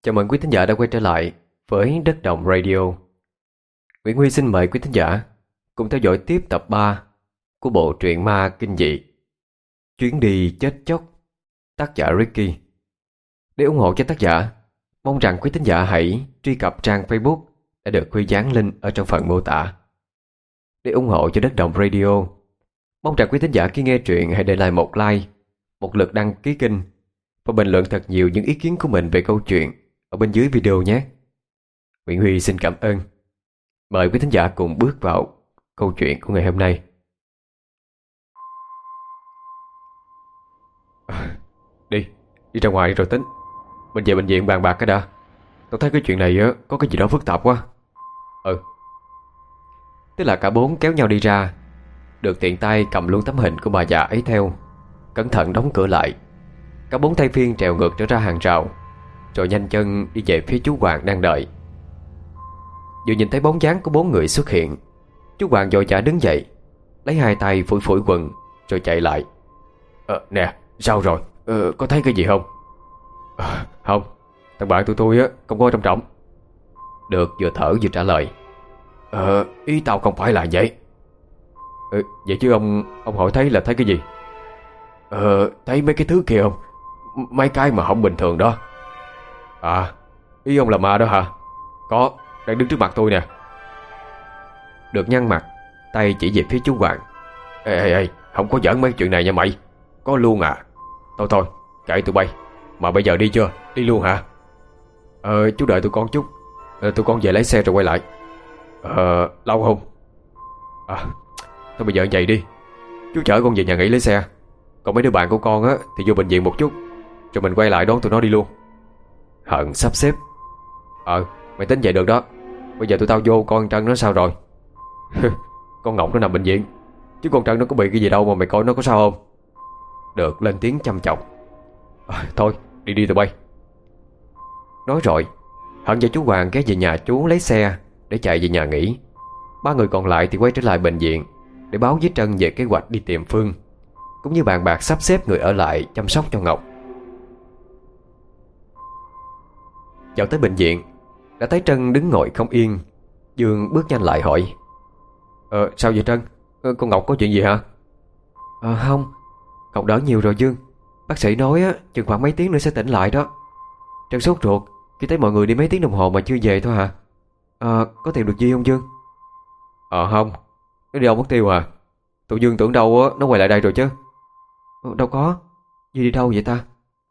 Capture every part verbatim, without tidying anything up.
Chào mừng quý thính giả đã quay trở lại với Đất Đồng Radio. Nguyễn Huy xin mời quý thính giả cùng theo dõi tiếp tập ba của bộ truyện ma kinh dị Chuyến đi chết chóc, tác giả Ricky. Để ủng hộ cho tác giả, mong rằng quý thính giả hãy truy cập trang Facebook đã được Huy dán link ở trong phần mô tả. Để ủng hộ cho Đất Đồng Radio, mong rằng quý thính giả khi nghe truyện hãy để lại một like, một lượt đăng ký kênh và bình luận thật nhiều những ý kiến của mình về câu chuyện ở bên dưới video nhé. Nguyễn Huy xin cảm ơn. Mời quý thính giả cùng bước vào câu chuyện của ngày hôm nay. À, đi, đi ra ngoài rồi tính. Mình về bệnh viện bàn bạc cái đã. Tôi thấy cái chuyện này á, có cái gì đó phức tạp quá. Ừ. Tức là cả bốn kéo nhau đi ra, được tiện tay cầm luôn tấm hình của bà già ấy theo, cẩn thận đóng cửa lại. Cả bốn thay phiên trèo ngược trở ra hàng rào, rồi nhanh chân đi về phía chú Hoàng đang đợi. Vừa nhìn thấy bóng dáng của bốn người xuất hiện, chú Hoàng vội vã đứng dậy, lấy hai tay phủi phủi quần rồi chạy lại. Ờ nè, sao rồi? Ờ, có thấy cái gì không? À, không, thằng bạn tụi tôi á không có trầm trọng. Được vừa thở vừa trả lời. Ờ, ý tao không phải là vậy. Ừ, vậy chứ ông Ông hỏi thấy là thấy cái gì? Ờ, thấy mấy cái thứ kia không? Mấy cái mà không bình thường đó. À, ý ông là ma đó hả? Có, đang đứng trước mặt tôi nè. Được nhăn mặt, tay chỉ về phía chú Hoàng. Ê ê ê, không có giỡn mấy chuyện này nha mày. Có luôn à? Thôi thôi, kệ tụi bay. Mà bây giờ đi chưa? Đi luôn hả? Ờ, chú đợi tụi con chút. ờ, Tụi con về lấy xe rồi quay lại. Ờ, lâu không? À, thôi bây giờ vậy đi. Chú chở con về nhà nghỉ lấy xe. Còn mấy đứa bạn của con á thì vô bệnh viện một chút, rồi mình quay lại đón tụi nó đi luôn. Hận sắp xếp. Ờ, mày tính vậy được đó. Bây giờ tụi tao vô con Trân nó sao rồi? Con Ngọc nó nằm bệnh viện, chứ con Trân nó có bị cái gì đâu mà mày coi nó có sao không? Được lên tiếng chăm chọc. À, thôi đi đi tụi bay. Nói rồi Hận và chú Hoàng ghé về nhà chú lấy xe để chạy về nhà nghỉ. Ba người còn lại thì quay trở lại bệnh viện để báo với Trân về kế hoạch đi tìm Phương, cũng như bàn bạc sắp xếp người ở lại chăm sóc cho Ngọc. Vào tới bệnh viện, đã thấy Trân đứng ngồi không yên. Dương bước nhanh lại hỏi. Ờ sao vậy Trân? Ờ, con Ngọc có chuyện gì hả? Ờ không, Ngọc đỡ nhiều rồi Dương. Bác sĩ nói á, chừng khoảng mấy tiếng nữa sẽ tỉnh lại đó. Trân sốt ruột khi thấy mọi người đi mấy tiếng đồng hồ mà chưa về thôi hả? Ờ, có tìm được gì không Dương? Ờ không, nó đi đâu mất tiêu à? Tụi Dương tưởng đâu á, nó quay lại đây rồi chứ. Ờ, đâu có, Duy đi đâu vậy ta?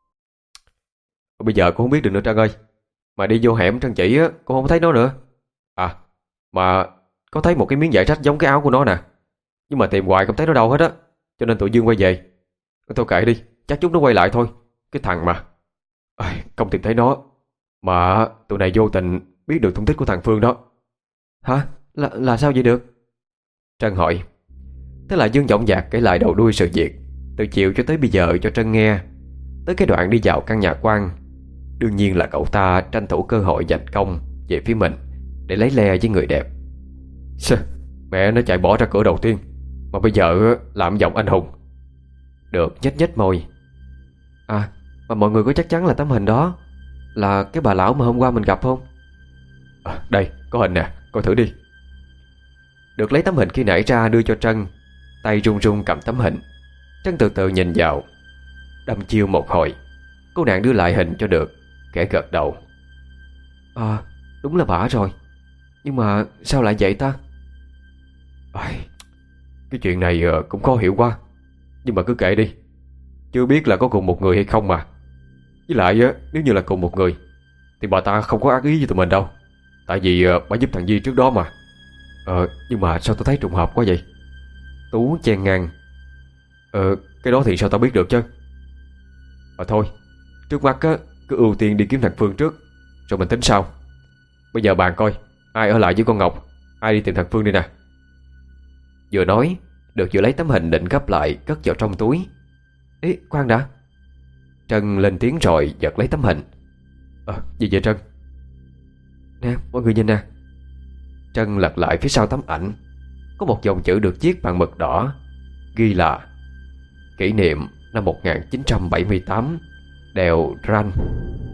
Bây giờ cũng không biết được nữa Trân ơi. Mà đi vô hẻm Trân chỉ á, cũng không thấy nó nữa. À, mà có thấy một cái miếng vải rách giống cái áo của nó nè, nhưng mà tìm hoài không thấy nó đâu hết á. Cho nên tụi Dương quay về. Thôi kệ đi, chắc chút nó quay lại thôi. Cái thằng mà à, không tìm thấy nó, mà tụi này vô tình biết được tung tích của thằng Phương đó. Hả? Là, là sao vậy được? Trân hỏi. Thế là Dương dõng dạc kể lại đầu đuôi sự việc từ chiều cho tới bây giờ cho Trân nghe, tới cái đoạn đi vào căn nhà quan. Đương nhiên là cậu ta tranh thủ cơ hội giành công về phía mình để lấy le với người đẹp. Sơ, mẹ nó chạy bỏ ra cửa đầu tiên, mà bây giờ làm giọng anh hùng. Được nhếch nhếch môi. À, mà mọi người có chắc chắn là tấm hình đó là cái bà lão mà hôm qua mình gặp không? À, đây, có hình nè, coi thử đi. Được lấy tấm hình khi nãy ra đưa cho Trân, tay run run cầm tấm hình. Trân từ từ nhìn vào, đăm chiêu một hồi. Cô nàng đưa lại hình cho Được, kẻ gật đầu. À, đúng là bả rồi. Nhưng mà sao lại vậy ta? À, cái chuyện này cũng khó hiểu quá. Nhưng mà cứ kệ đi, chưa biết là có cùng một người hay không mà. Với lại nếu như là cùng một người thì bà ta không có ác ý với tụi mình đâu. Tại vì bà giúp thằng Di trước đó mà. Ờ, nhưng mà sao tôi thấy trùng hợp quá vậy? Tú chen ngang. Ờ, cái đó thì sao tao biết được chứ. Ờ thôi, trước mắt á, cứ ưu tiên đi kiếm thằng Phương trước, rồi mình tính sau. Bây giờ bàn coi ai ở lại với con Ngọc, ai đi tìm thằng Phương đi nè. Vừa nói, Được vừa lấy tấm hình định gấp lại cất vào trong túi. Ê, khoan đã. Trân lên tiếng rồi giật lấy tấm hình. Ờ, gì vậy Trân? Nè, mọi người nhìn nè. Trân lật lại phía sau tấm ảnh. Có một dòng chữ được viết bằng mực đỏ, ghi là kỷ niệm năm một nghìn chín trăm bảy mươi tám, đèo Ran.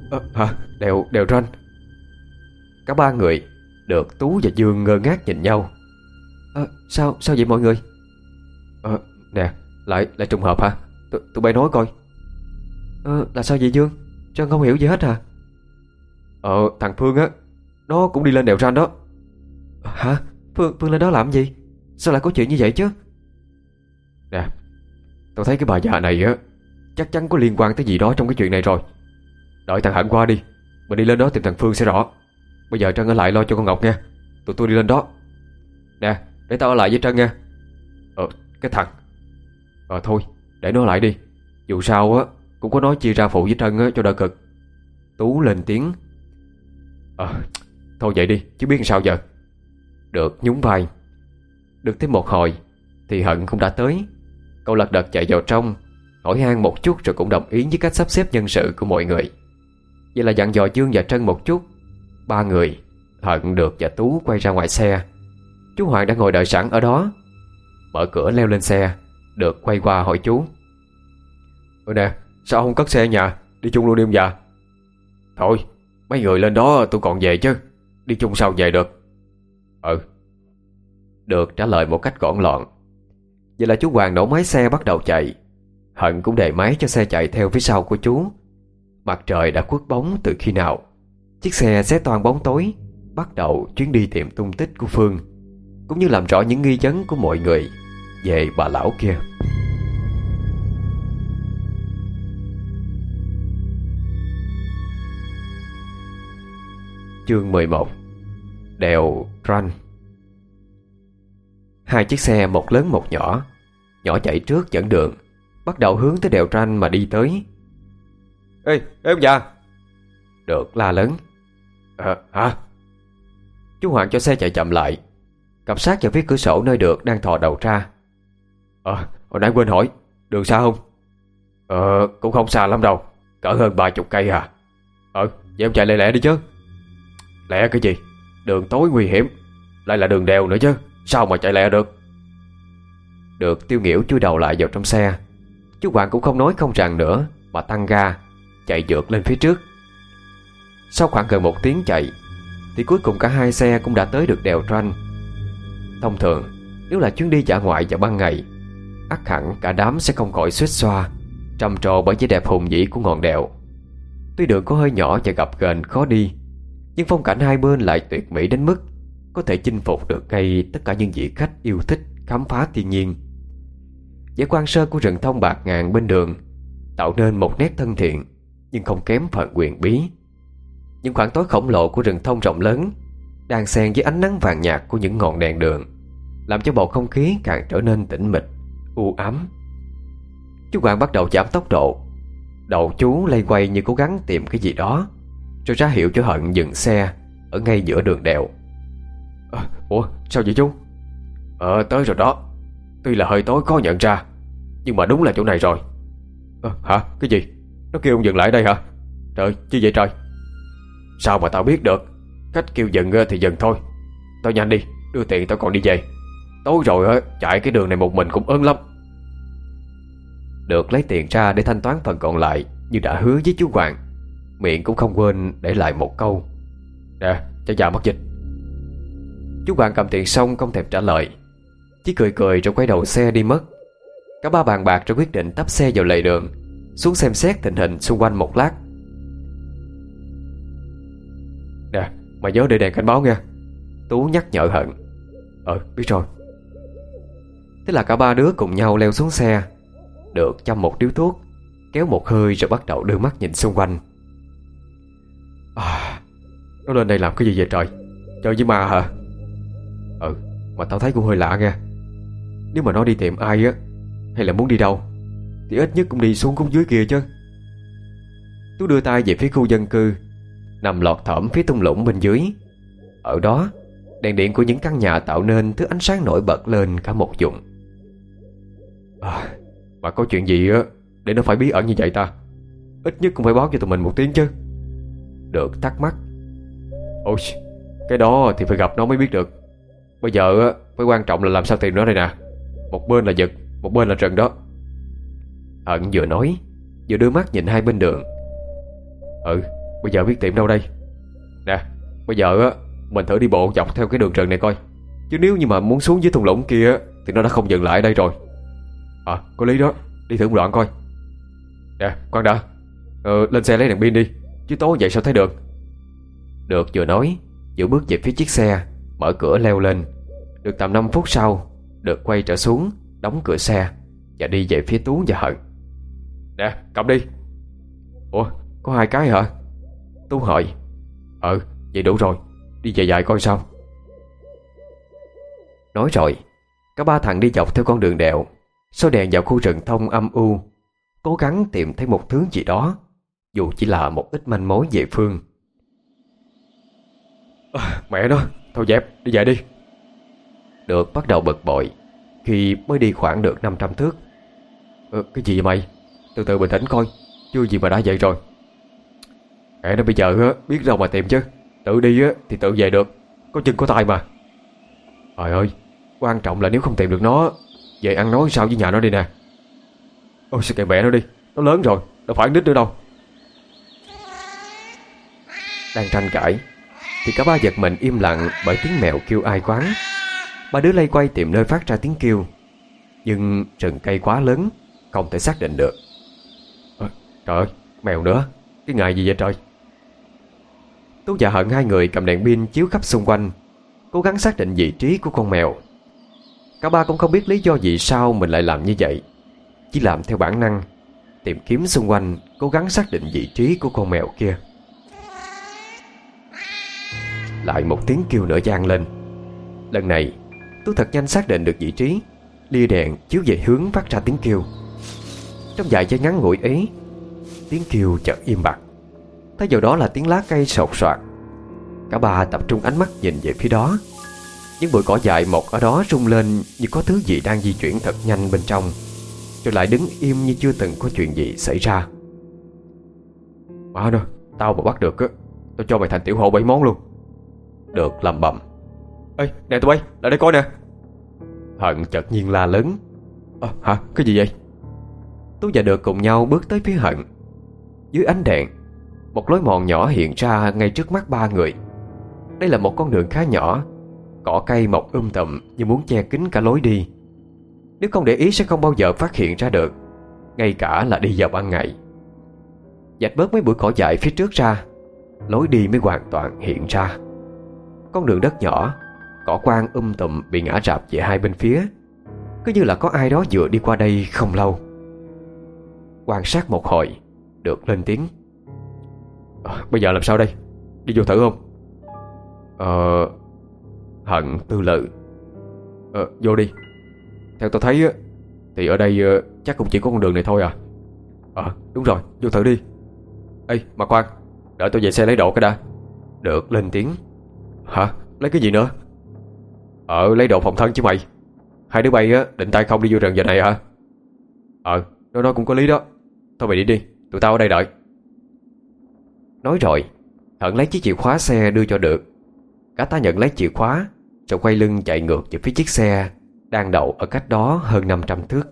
Ờ, hả? Đèo, đèo Ranh. Cả ba người được Tú và Dương ngơ ngác nhìn nhau. Ờ, sao, sao vậy mọi người? Ờ, nè, lại, lại trùng hợp hả? Tụi, tụi bay nói coi. Ờ, là sao vậy Dương? Trân không hiểu gì hết hả? Ờ, thằng Phương á, nó cũng đi lên đèo Ranh đó. Hả? Phương, Phương lên đó làm gì? Sao lại có chuyện như vậy chứ? Nè, tôi thấy cái bà già này á chắc chắn có liên quan tới gì đó trong cái chuyện này rồi. Đợi thằng Hạnh qua đi, mình đi lên đó tìm thằng Phương sẽ rõ. Bây giờ Trân ở lại lo cho con Ngọc nha. Tụi tôi đi lên đó. Nè, để tao ở lại với Trân nha. Ờ, cái thằng Ờ thôi, để nó lại đi. Dù sao á cũng có nói chia ra phụ với Trân á cho đỡ cực. Tú lên tiếng. Ờ, thôi vậy đi, chứ biết làm sao giờ. Được nhún vai. Được thêm một hồi thì Hận cũng đã tới. Cậu lật đật chạy vào trong, hỏi han một chút rồi cũng đồng ý với cách sắp xếp nhân sự của mọi người. Vậy là dặn dò Dương và Trân một chút. Ba người, Hận, Được và Tú quay ra ngoài xe. Chú Hoàng đã ngồi đợi sẵn ở đó. Mở cửa leo lên xe. Được quay qua hỏi chú. Ừ nè, sao không cất xe ở nhà, đi chung luôn đi ông già? Thôi, mấy người lên đó tôi còn về chứ, đi chung sao về được. Ừ. Được trả lời một cách gọn lọn. Vậy là chú Hoàng nổ máy xe bắt đầu chạy. Hận cũng đề máy cho xe chạy theo phía sau của chú. Mặt trời đã khuất bóng từ khi nào. Chiếc xe xé toang bóng tối, bắt đầu chuyến đi tìm tung tích của Phương, cũng như làm rõ những nghi vấn của mọi người về bà lão kia. Chương mười một. Đèo Ranh. Hai chiếc xe một lớn một nhỏ. Nhỏ chạy trước dẫn đường, bắt đầu hướng tới đèo Ranh mà đi tới. Ê, ê ông già! Được la lớn. Ờ, hả? Chú Hoàng cho xe chạy chậm lại, cặp sát vào phía cửa sổ nơi Được đang thò đầu ra. Ờ, hồi nãy quên hỏi, đường xa không? Ờ, cũng không xa lắm đâu, cỡ hơn ba chục cây à. Ờ, vậy em chạy lẹ lẹ đi chứ. Lẹ cái gì? Đường tối nguy hiểm, lại là đường đèo nữa chứ, sao mà chạy lẹ được? Được tiêu nghỉu chui đầu lại vào trong xe. Chú Hoàng cũng không nói không rằng nữa, mà tăng ga chạy vượt lên phía trước. Sau khoảng gần một tiếng chạy thì cuối cùng cả hai xe cũng đã tới được đèo Ranh. Thông thường nếu là chuyến đi dã ngoại vào ban ngày, ắt hẳn cả đám sẽ không khỏi xuýt xoa, trầm trồ bởi vẻ đẹp hùng vĩ của ngọn đèo. Tuy đường có hơi nhỏ và gập ghềnh khó đi, nhưng phong cảnh hai bên lại tuyệt mỹ đến mức có thể chinh phục được ngay tất cả những vị khách yêu thích khám phá thiên nhiên. Vẻ quan sơ của rừng thông bạt ngàn bên đường tạo nên một nét thân thiện nhưng không kém phần huyền bí. Những khoảng tối khổng lồ của rừng thông rộng lớn đang xen với ánh nắng vàng nhạt của những ngọn đèn đường, làm cho bầu không khí càng trở nên tĩnh mịch, u ám. Chú Hoàng bắt đầu giảm tốc độ. Đầu chú lay quay như cố gắng tìm cái gì đó, rồi ra hiệu cho Hận dừng xe ở ngay giữa đường đèo. À, ủa sao vậy chú? Ờ tới rồi đó. Tuy là hơi tối khó nhận ra, nhưng mà đúng là chỗ này rồi. À, hả? Cái gì? Nó kêu ông dừng lại đây hả? Trời, chi vậy trời? Sao mà tao biết được? Khách kêu dừng thì dừng thôi. Tao nhanh đi, đưa tiền tao còn đi về. Tối rồi á, chạy cái đường này một mình cũng ớn lắm. Được lấy tiền ra để thanh toán phần còn lại như đã hứa với chú Hoàng, miệng cũng không quên để lại một câu: nè, cho già mất dịch. Chú Hoàng cầm tiền xong không thèm trả lời, chỉ cười cười rồi quay đầu xe đi mất. Cả ba bàn bạc rồi quyết định tấp xe vào lề đường, xuống xem xét tình hình xung quanh một lát. Nè, mày nhớ để đèn cảnh báo nha, Tú nhắc nhở Hận. Ờ, biết rồi. Thế là cả ba đứa cùng nhau leo xuống xe. Được châm một điếu thuốc, kéo một hơi rồi bắt đầu đưa mắt nhìn xung quanh. À, nó lên đây làm cái gì vậy trời? Chơi với ma hả? Ừ, mà tao thấy cũng hơi lạ nha. Nếu mà nó đi tìm ai á, hay là muốn đi đâu, thì ít nhất cũng đi xuống khúc dưới kia chứ. Tú đưa tay về phía khu dân cư nằm lọt thỏm phía thung lũng bên dưới. Ở đó, đèn điện của những căn nhà tạo nên thứ ánh sáng nổi bật lên cả một vùng. À, mà có chuyện gì á để nó phải bí ẩn như vậy ta? Ít nhất cũng phải báo cho tụi mình một tiếng chứ. Được thắc mắc. Ôi, cái đó thì phải gặp nó mới biết được. Bây giờ á, phải quan trọng là làm sao tìm nó đây nè. Một bên là vực, một bên là rừng đó. Hận vừa nói vừa đưa mắt nhìn hai bên đường. Ừ, bây giờ biết tiệm đâu đây? Nè, bây giờ á mình thử đi bộ dọc theo cái đường rừng này coi. Chứ nếu như mà muốn xuống dưới thung lũng kia thì nó đã không dừng lại ở đây rồi. À, có lý đó, đi thử một đoạn coi. Nè, khoan đã. Ờ, lên xe lấy đèn pin đi, chứ tối vậy sao thấy được. Được vừa nói, vừa bước về phía chiếc xe, mở cửa leo lên. Được tầm năm phút sau, Được quay trở xuống, đóng cửa xe và đi về phía Tú và Hận. Nè, cầm đi. Ủa, có hai cái hả? Tú hỏi. Ừ, vậy đủ rồi, đi về dài coi sao. Nói rồi, cả ba thằng đi dọc theo con đường đèo, soi đèn vào khu rừng thông âm u, cố gắng tìm thấy một thứ gì đó, dù chỉ là một ít manh mối về Phương. À, mẹ nó, thôi dẹp, đi về đi. Được bắt đầu bực bội khi mới đi khoảng được năm trăm thước. Ờ, cái gì vậy mày? Từ từ bình tĩnh coi, chưa gì mà đã vậy rồi. Mẹ nó bây giờ biết đâu mà tìm chứ. Tự đi thì tự về được, có chân có tay mà. Trời ơi, quan trọng là nếu không tìm được nó, về ăn nói sao với nhà nó đi nè. Ôi sao kệ mẹ nó đi, nó lớn rồi, đâu phải nít nữa đâu. Đang tranh cãi thì cả ba giật mình im lặng bởi tiếng mèo kêu ai quán. Ba đứa lay quay tìm nơi phát ra tiếng kêu, nhưng rừng cây quá lớn, không thể xác định được. À, trời ơi, mèo nữa, cái ngài gì vậy trời? Tú và Hận hai người cầm đèn pin chiếu khắp xung quanh, cố gắng xác định vị trí của con mèo. Cả ba cũng không biết lý do gì sao mình lại làm như vậy, chỉ làm theo bản năng, tìm kiếm xung quanh, cố gắng xác định vị trí của con mèo kia. Lại một tiếng kêu nữa vang lên. Lần này Tú thật nhanh xác định được vị trí, lia đèn chiếu về hướng phát ra tiếng kêu. Trong vài giây ngắn ngủi ấy, tiếng kêu chợt im bặt, thay vào đó là tiếng lá cây sột soạt. Cả ba tập trung ánh mắt nhìn về phía đó. Những bụi cỏ dại mọc ở đó rung lên như có thứ gì đang di chuyển thật nhanh bên trong, rồi lại đứng im như chưa từng có chuyện gì xảy ra. Má nó, tao mà bắt được á, tao cho mày thành tiểu hộ bảy món luôn. Được lầm bầm. Ê, nè tụi bay, lại đây coi nè. Hận chợt nhiên la lớn. À, hả, cái gì vậy? Tú và Được cùng nhau bước tới phía Hận. Dưới ánh đèn, một lối mòn nhỏ hiện ra ngay trước mắt ba người. Đây là một con đường khá nhỏ, cỏ cây mọc um tùm như muốn che kín cả lối đi. Nếu không để ý sẽ không bao giờ phát hiện ra được, ngay cả là đi vào ban ngày. Dạch bớt mấy bụi cỏ dại phía trước ra, lối đi mới hoàn toàn hiện ra. Con đường đất nhỏ, cỏ quang um tùm bị ngã rạp về hai bên phía, cứ như là có ai đó vừa đi qua đây không lâu. Quan sát một hồi, Được lên tiếng. À, bây giờ làm sao đây? Đi vô thử không? Ờ... Hận tư lự. Ờ, vô đi. Theo tôi thấy thì ở đây chắc cũng chỉ có con đường này thôi à. Ờ, đúng rồi, vô thử đi. Ê, mà khoan, đợi tôi về xe lấy đồ cái đã. Được lên tiếng. Hả? Lấy cái gì nữa? Ờ, lấy đồ phòng thân chứ mày. Hai đứa bay á, định tay không đi vô rừng giờ này hả? Ờ, nó nói cũng có lý đó. Thôi mày đi đi, tụi tao ở đây đợi. Nói rồi, Hận lấy chiếc chìa khóa xe đưa cho Được. Cả ta nhận lấy chìa khóa, rồi quay lưng chạy ngược về phía chiếc xe đang đậu ở cách đó hơn năm trăm thước.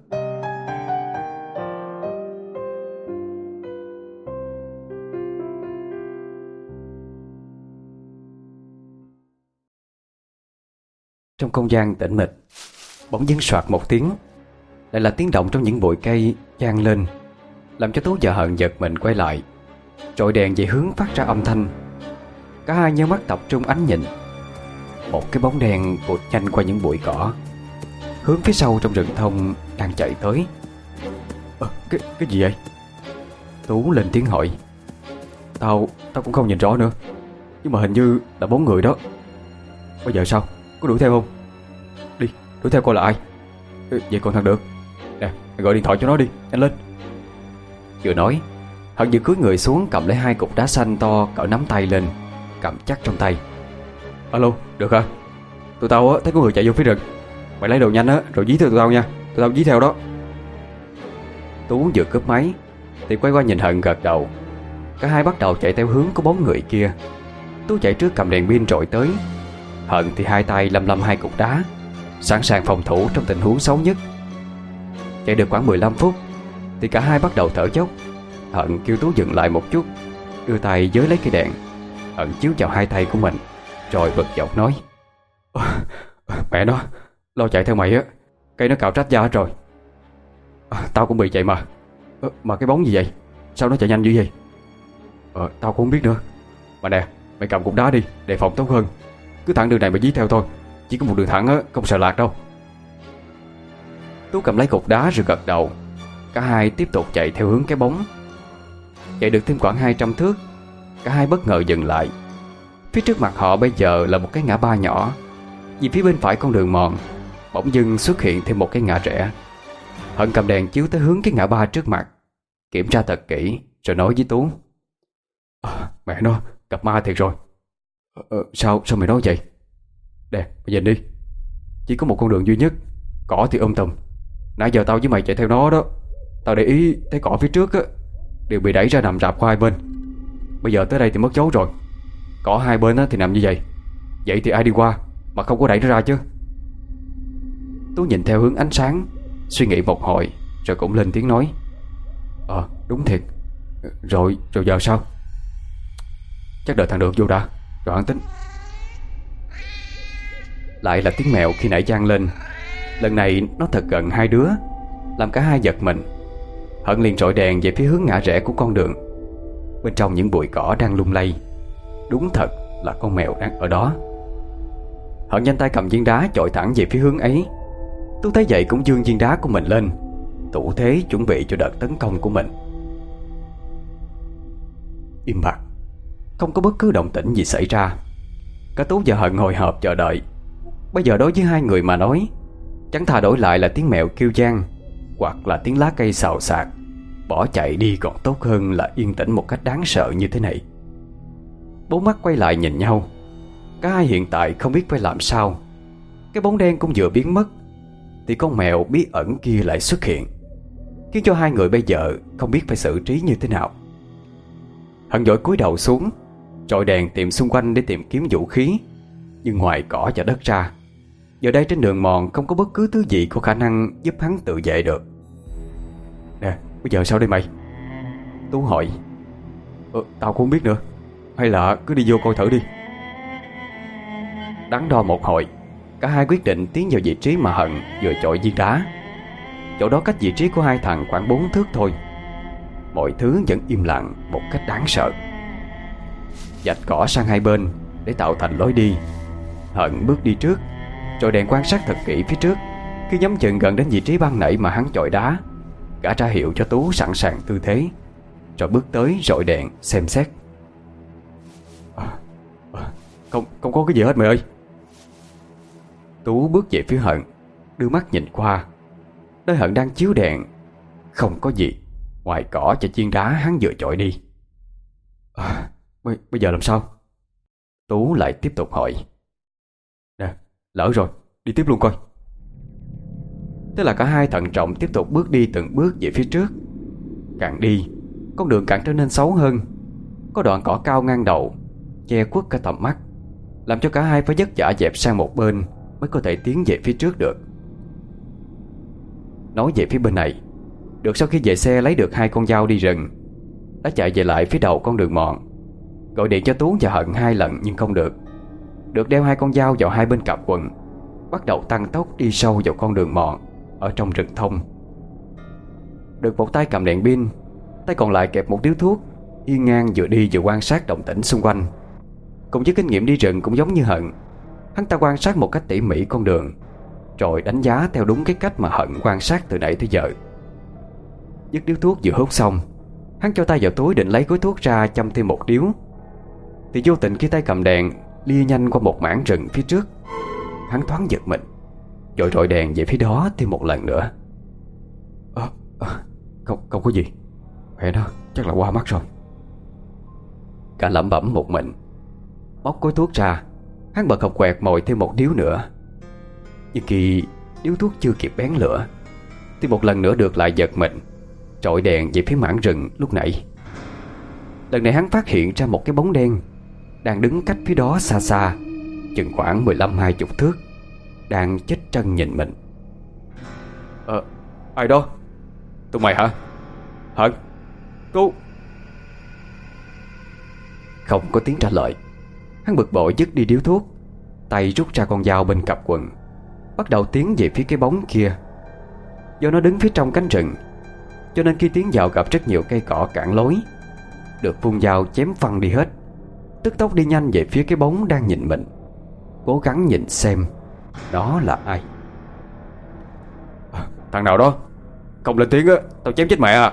Trong không gian tĩnh mịch, bỗng dưng soạt một tiếng, lại là tiếng động trong những bụi cây vang lên, làm cho Tú và Hận giật mình quay lại, trội đèn về hướng phát ra âm thanh. Cả hai nhớ mắt tập trung ánh nhìn. Một cái bóng đen vụt nhanh qua những bụi cỏ, hướng phía sau trong rừng thông đang chạy tới. À, cái, cái gì vậy? Tú lên tiếng hỏi. Tao, tao cũng không nhìn rõ nữa, nhưng mà hình như là bốn người đó. Bây giờ sao? Có đuổi theo không? Đi, đuổi theo coi là ai. Ừ, vậy còn thằng Được. Nè, mày gọi điện thoại cho nó đi, nhanh lên. Vừa nói, Hận vừa cúi người xuống cầm lấy hai cục đá xanh to cỡ nắm tay lên, cầm chắc trong tay. Alo, Được hả? Tụi tao á, thấy có người chạy vô phía rừng. Mày lấy đồ nhanh á, rồi dí theo tụi tao nha. Tụi tao dí theo đó. Tú vừa cướp máy thì quay qua nhìn Hận gật đầu. Cả hai bắt đầu chạy theo hướng của bóng người kia. Tú chạy trước cầm đèn pin rọi tới, Hận thì hai tay lăm lăm hai cục đá, sẵn sàng phòng thủ trong tình huống xấu nhất. Chạy được khoảng mười lăm phút thì cả hai bắt đầu thở dốc. Hận kêu Tú dừng lại một chút, đưa tay giới lấy cây đèn. Hận chiếu vào hai tay của mình, rồi bực dọc nói: Mẹ nó, lo chạy theo mày á, cây nó cào rách da hết rồi. À, tao cũng bị vậy mà. à, Mà cái bóng gì vậy? Sao nó chạy nhanh dữ vậy? Ờ, tao cũng không biết nữa. Mà nè, mày cầm cục đá đi, đề phòng tốt hơn. Cứ thẳng đường này mà dí theo thôi. Chỉ có một đường thẳng á, không sợ lạc đâu. Tú cầm lấy cục đá rồi gật đầu. Cả hai tiếp tục chạy theo hướng cái bóng. Chạy được thêm khoảng hai trăm thước, cả hai bất ngờ dừng lại. Phía trước mặt họ bây giờ là một cái ngã ba nhỏ. Vì phía bên phải con đường mòn bỗng dưng xuất hiện thêm một cái ngã rẽ. Hận cầm đèn chiếu tới hướng cái ngã ba trước mặt, kiểm tra thật kỹ rồi nói với Tú: à, Mẹ nó, gặp ma thiệt rồi. ờ, Sao sao mày nói vậy? Nè, mày nhìn đi. Chỉ có một con đường duy nhất, cỏ thì um tùm. Nãy giờ tao với mày chạy theo nó đó, tao để ý thấy cỏ phía trước á đều bị đẩy ra nằm rạp qua hai bên. Bây giờ tới đây thì mất dấu rồi. Cỏ hai bên á thì nằm như vậy. Vậy thì ai đi qua mà không có đẩy nó ra chứ? Tú nhìn theo hướng ánh sáng, suy nghĩ một hồi rồi cũng lên tiếng nói: Ờ, đúng thiệt. Rồi, rồi giờ sao? Chắc đợi thằng Được vô đã, rồi hắn tính. Lại là tiếng mèo khi nãy vang lên. Lần này nó thật gần hai đứa, làm cả hai giật mình. Hận liền rọi đèn về phía hướng ngã rẽ của con đường. Bên trong những bụi cỏ đang lung lay, đúng thật là con mèo đang ở đó. Hận nhanh tay cầm viên đá chọi thẳng về phía hướng ấy. Tú thấy vậy cũng giương viên đá của mình lên, thủ thế chuẩn bị cho đợt tấn công của mình. Im bặt, không có bất cứ động tĩnh gì xảy ra. Cả Tú và Hận hồi hộp chờ đợi. Bây giờ đối với hai người mà nói, chẳng thà đổi lại là tiếng mèo kêu vang, hoặc là tiếng lá cây xào xạc, bỏ chạy đi còn tốt hơn là yên tĩnh một cách đáng sợ như thế này. Bốn mắt quay lại nhìn nhau. Cả hai hiện tại không biết phải làm sao. Cái bóng đen cũng vừa biến mất, thì con mèo bí ẩn kia lại xuất hiện, khiến cho hai người bây giờ không biết phải xử trí như thế nào. Hận vội cúi đầu xuống, rọi đèn tìm xung quanh để tìm kiếm vũ khí. Nhưng ngoài cỏ và đất ra, giờ đây trên đường mòn không có bất cứ thứ gì có khả năng giúp hắn tự vệ được. Nè, bây giờ sao đây mày? Tú hỏi. Ờ, tao cũng không biết nữa. Hay là cứ đi vô coi thử đi. Đắn đo một hồi, cả hai quyết định tiến vào vị trí mà Hận vừa chọi viên đá. Chỗ đó cách vị trí của hai thằng khoảng bốn thước thôi. Mọi thứ vẫn im lặng một cách đáng sợ. Vạch cỏ sang hai bên để tạo thành lối đi. Hận bước đi trước, rồi đèn quan sát thật kỹ phía trước. Khi nhắm chừng gần đến vị trí ban nãy mà hắn chọi đá, gã ra hiệu cho Tú sẵn sàng tư thế, rồi bước tới rọi đèn xem xét. à, à, Không, không có cái gì hết mày ơi. Tú bước về phía Hận, đưa mắt nhìn qua. Nơi Hận đang chiếu đèn, không có gì ngoài cỏ và viên đá hắn vừa chọi đi. à, bây, bây giờ làm sao? Tú lại tiếp tục hỏi. Nè, lỡ rồi, đi tiếp luôn coi. Thế là cả hai thận trọng tiếp tục bước đi từng bước về phía trước. Càng đi, con đường càng trở nên xấu hơn. Có đoạn cỏ cao ngang đầu, che khuất cả tầm mắt, làm cho cả hai phải vất vả dẹp sang một bên mới có thể tiến về phía trước được. Nói về phía bên này, Được sau khi về xe lấy được hai con dao đi rừng, đã chạy về lại phía đầu con đường mòn. Gọi điện cho Tú và Hận hai lần nhưng không được. Được đeo hai con dao vào hai bên cặp quần, bắt đầu tăng tốc đi sâu vào con đường mòn ở trong rừng thông. Được một tay cầm đèn pin, tay còn lại kẹp một điếu thuốc, hiên ngang vừa đi vừa quan sát động tĩnh xung quanh. Cùng với kinh nghiệm đi rừng cũng giống như Hận, hắn ta quan sát một cách tỉ mỉ con đường, rồi đánh giá theo đúng cái cách mà Hận quan sát từ nãy tới giờ. Dứt điếu thuốc vừa hút xong, hắn cho tay vào túi định lấy gói thuốc ra châm thêm một điếu, thì vô tình khi tay cầm đèn lia nhanh qua một mảng rừng phía trước, hắn thoáng giật mình, rồi rọi đèn về phía đó thêm một lần nữa. à, à, Không, không có gì. Mẹ nó, chắc là qua mắt rồi. Cả lẩm bẩm một mình, móc gói thuốc ra, hắn bật học quẹt mồi thêm một điếu nữa. Nhưng khi điếu thuốc chưa kịp bén lửa, thì một lần nữa Được lại giật mình, rọi đèn về phía mảng rừng lúc nãy. Lần này hắn phát hiện ra một cái bóng đen đang đứng cách phía đó xa xa, chừng khoảng mười lăm hai chục thước, đang chếch chân nhìn mình. Ờ, ai đó? Tụi mày hả? Hận, Tú. Không có tiếng trả lời. Hắn bực bội dứt đi điếu thuốc, tay rút ra con dao bên cặp quần, bắt đầu tiến về phía cái bóng kia. Do nó đứng phía trong cánh rừng, cho nên khi tiến vào gặp rất nhiều cây cỏ cản lối. Được vung dao chém phăng đi hết, tức tốc đi nhanh về phía cái bóng đang nhìn mình, cố gắng nhìn xem đó là ai. Thằng nào đó, không lên tiếng á, tao chém chết mẹ à.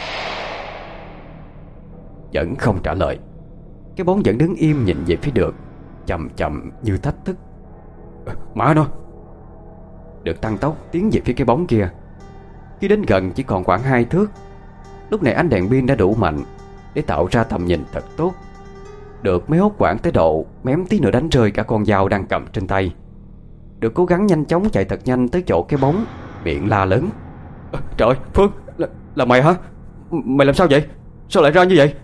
Vẫn không trả lời. Cái bóng vẫn đứng im nhìn về phía Được, chậm chậm như thách thức. Má nó. Được tăng tốc tiến về phía cái bóng kia. Khi đến gần chỉ còn khoảng hai thước, lúc này ánh đèn pin đã đủ mạnh để tạo ra tầm nhìn thật tốt. Được mới hốt hoảng tới độ mém tí nữa đánh rơi cả con dao đang cầm trên tay. Được cố gắng nhanh chóng chạy thật nhanh tới chỗ cái bóng, miệng la lớn. Trời ơi, Phương, là, là mày hả? Mày làm sao vậy? Sao lại ra như vậy?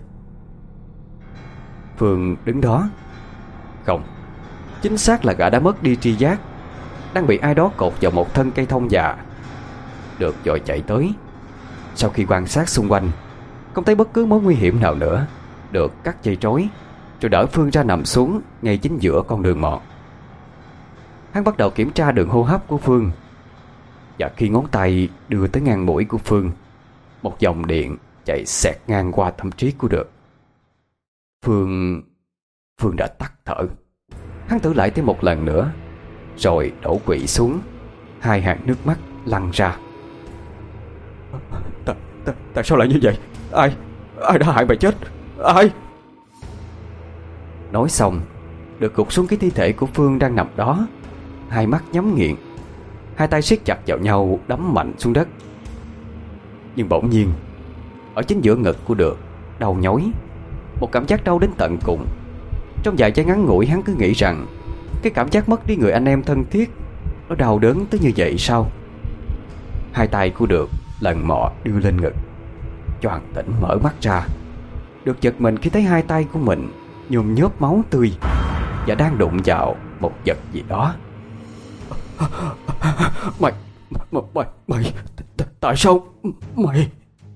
Phương đứng đó. Không, chính xác là gã đã mất đi tri giác, đang bị ai đó cột vào một thân cây thông già. Được vội chạy tới. Sau khi quan sát xung quanh, không thấy bất cứ mối nguy hiểm nào nữa, Được cắt dây trói rồi đỡ Phương ra nằm xuống ngay chính giữa con đường mòn. Hắn bắt đầu kiểm tra đường hô hấp của Phương, và khi ngón tay đưa tới ngang mũi của Phương, một dòng điện chạy xẹt ngang qua tâm trí của Được. Phương Phương đã tắt thở. Hắn thử lại thêm một lần nữa, rồi đổ quỵ xuống, hai hàng nước mắt lăn ra. Tại, tại, tại sao lại như vậy? Ai Ai đã hại mày chết? Ai? Nói xong, Được gục xuống cái thi thể của Phương đang nằm đó, hai mắt nhắm nghiền, hai tay siết chặt vào nhau đấm mạnh xuống đất. Nhưng bỗng nhiên, ở chính giữa ngực của Được đau nhói, một cảm giác đau đến tận cùng. Trong vài giây ngắn ngủi, hắn cứ nghĩ rằng cái cảm giác mất đi người anh em thân thiết nó đau đớn tới như vậy sao. Hai tay của Được lần mò đưa lên ngực, choàng tỉnh mở mắt ra. Được giật mình khi thấy hai tay của mình nhuộm nhớp máu tươi và đang đụng vào một vật gì đó. Mày Mày Mày, mày Tại sao mày?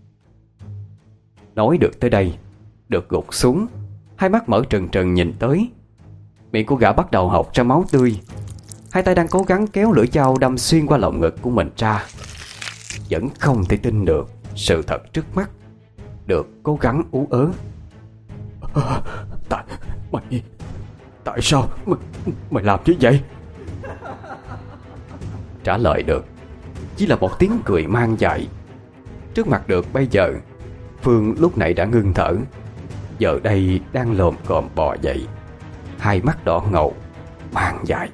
Nói được tới đây, Được gục xuống, hai mắt mở trừng trừng nhìn tới. Miệng của gã bắt đầu hộc ra máu tươi. Hai tay đang cố gắng kéo lưỡi dao đâm xuyên qua lồng ngực của mình ra. Vẫn không thể tin được sự thật trước mắt. Được cố gắng ú ớ. Tại Mày Tại sao Mày, mày làm như vậy? Trả lời Được chỉ là một tiếng cười man dại. Trước mặt Được bây giờ, Phương lúc nãy đã ngưng thở, giờ đây đang lồm cồm bò dậy, hai mắt đỏ ngầu, man dại.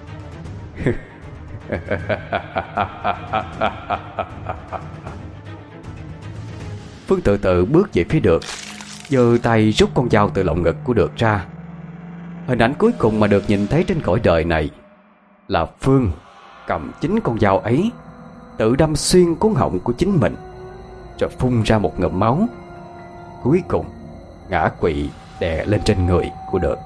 Phương từ từ bước về phía Được, giơ tay rút con dao từ lồng ngực của Được ra. Hình ảnh cuối cùng mà Được nhìn thấy trên cõi đời này là Phương cầm chính con dao ấy, tự đâm xuyên cuốn họng của chính mình, rồi phun ra một ngụm máu, cuối cùng ngã quỵ đè lên trên người của Được.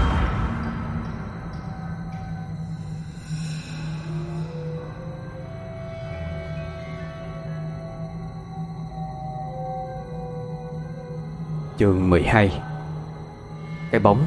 Chương mười hai. Cái bóng.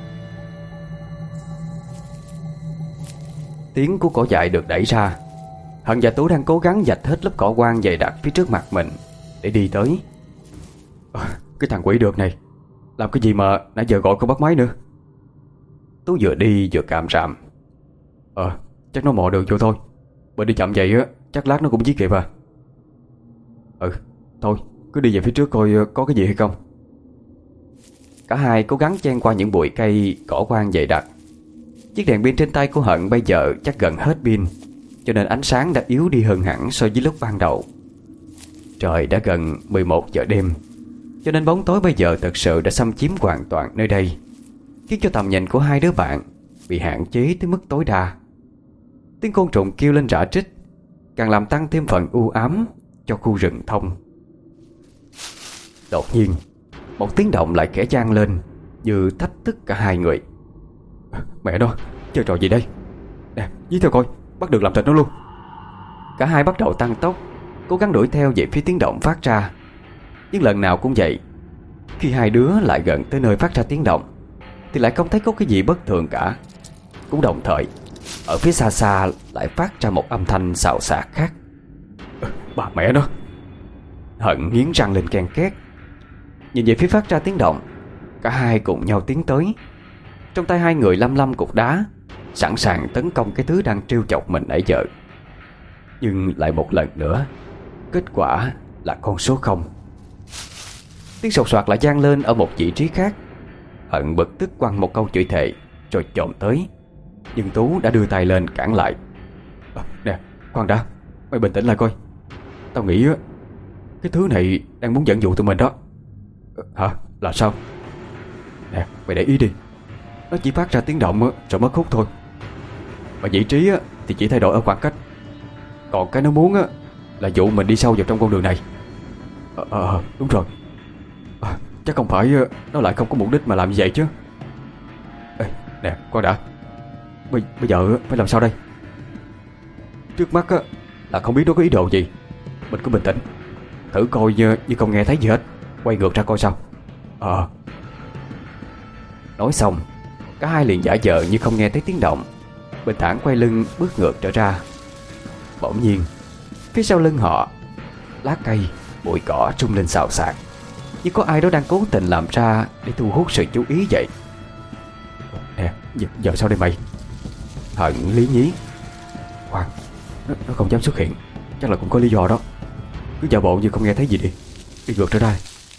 Tiếng của cỏ dại được đẩy ra. Hận và Tú đang cố gắng vạch hết lớp cỏ quang dày đặc phía trước mặt mình để đi tới. À, cái thằng quỷ Được này làm cái gì mà nãy giờ gọi con bắt máy nữa? Tú vừa đi vừa càm ràm. Ờ, chắc nó mò đường vô thôi. Bởi đi chậm vậy á, chắc lát nó cũng giết kịp à. Ừ, thôi, cứ đi về phía trước coi có cái gì hay không. Cả hai cố gắng chen qua những bụi cây cỏ quang dày đặc. Chiếc đèn pin trên tay của Hận bây giờ chắc gần hết pin, cho nên ánh sáng đã yếu đi hơn hẳn so với lúc ban đầu. Trời đã gần mười một giờ đêm, cho nên bóng tối bây giờ thật sự đã xâm chiếm hoàn toàn nơi đây, khiến cho tầm nhìn của hai đứa bạn bị hạn chế tới mức tối đa. Tiếng côn trùng kêu lên rã rít càng làm tăng thêm phần u ám cho khu rừng thông. Đột nhiên, một tiếng động lại khẽ vang lên, như thách thức cả hai người. Mẹ nó, chơi trò gì đây? Nè, dí theo coi, bắt được làm thịt nó luôn. Cả hai bắt đầu tăng tốc, cố gắng đuổi theo về phía tiếng động phát ra. Nhưng lần nào cũng vậy, Khi hai đứa lại gần tới nơi phát ra tiếng động thì lại không thấy có cái gì bất thường cả. Cũng đồng thời, ở phía xa xa lại phát ra một âm thanh xào xạc khác. Bà mẹ nó! Hận nghiến răng lên ken két. Nhìn về phía phát ra tiếng động, cả hai cùng nhau tiến tới. Trong tay hai người lăm lăm cục đá, sẵn sàng tấn công cái thứ đang trêu chọc mình nãy giờ. Nhưng lại một lần nữa, kết quả là con số không. Tiếng sột soạt lại vang lên ở một vị trí khác. Hận bực tức quăng một câu chửi thề rồi chồm tới, nhưng Tú đã đưa tay lên cản lại. À, nè, khoan đã, mày bình tĩnh lại coi. Tao nghĩ cái thứ này đang muốn dẫn dụ tụi mình đó. Hả? Là sao? Nè, mày để ý đi. Nó chỉ phát ra tiếng động rồi mất hút thôi. Mà vị trí thì chỉ thay đổi ở khoảng cách. Còn cái nó muốn là dụ mình đi sâu vào trong con đường này. Ờ, à, đúng rồi. À, chắc không phải nó lại không có mục đích mà làm như vậy chứ. Ê, nè, khoan đã. Bây, bây giờ phải làm sao đây? Trước mắt là không biết nó có ý đồ gì. Mình cứ bình tĩnh, thử coi như, như không nghe thấy gì hết. Quay ngược ra coi sao. Ờ. Nói xong, cả hai liền giả vờ như không nghe thấy tiếng động, bình thản quay lưng bước ngược trở ra. Bỗng nhiên, phía sau lưng họ, lá cây, bụi cỏ trung lên xào xạc, như có ai đó đang cố tình làm ra để thu hút sự chú ý vậy. Nè, giờ, giờ sao đây mày? Hận lý nhí. Khoan, nó, nó không dám xuất hiện, chắc là cũng có lý do đó. Cứ giả bộ như không nghe thấy gì đi, đi ngược trở ra.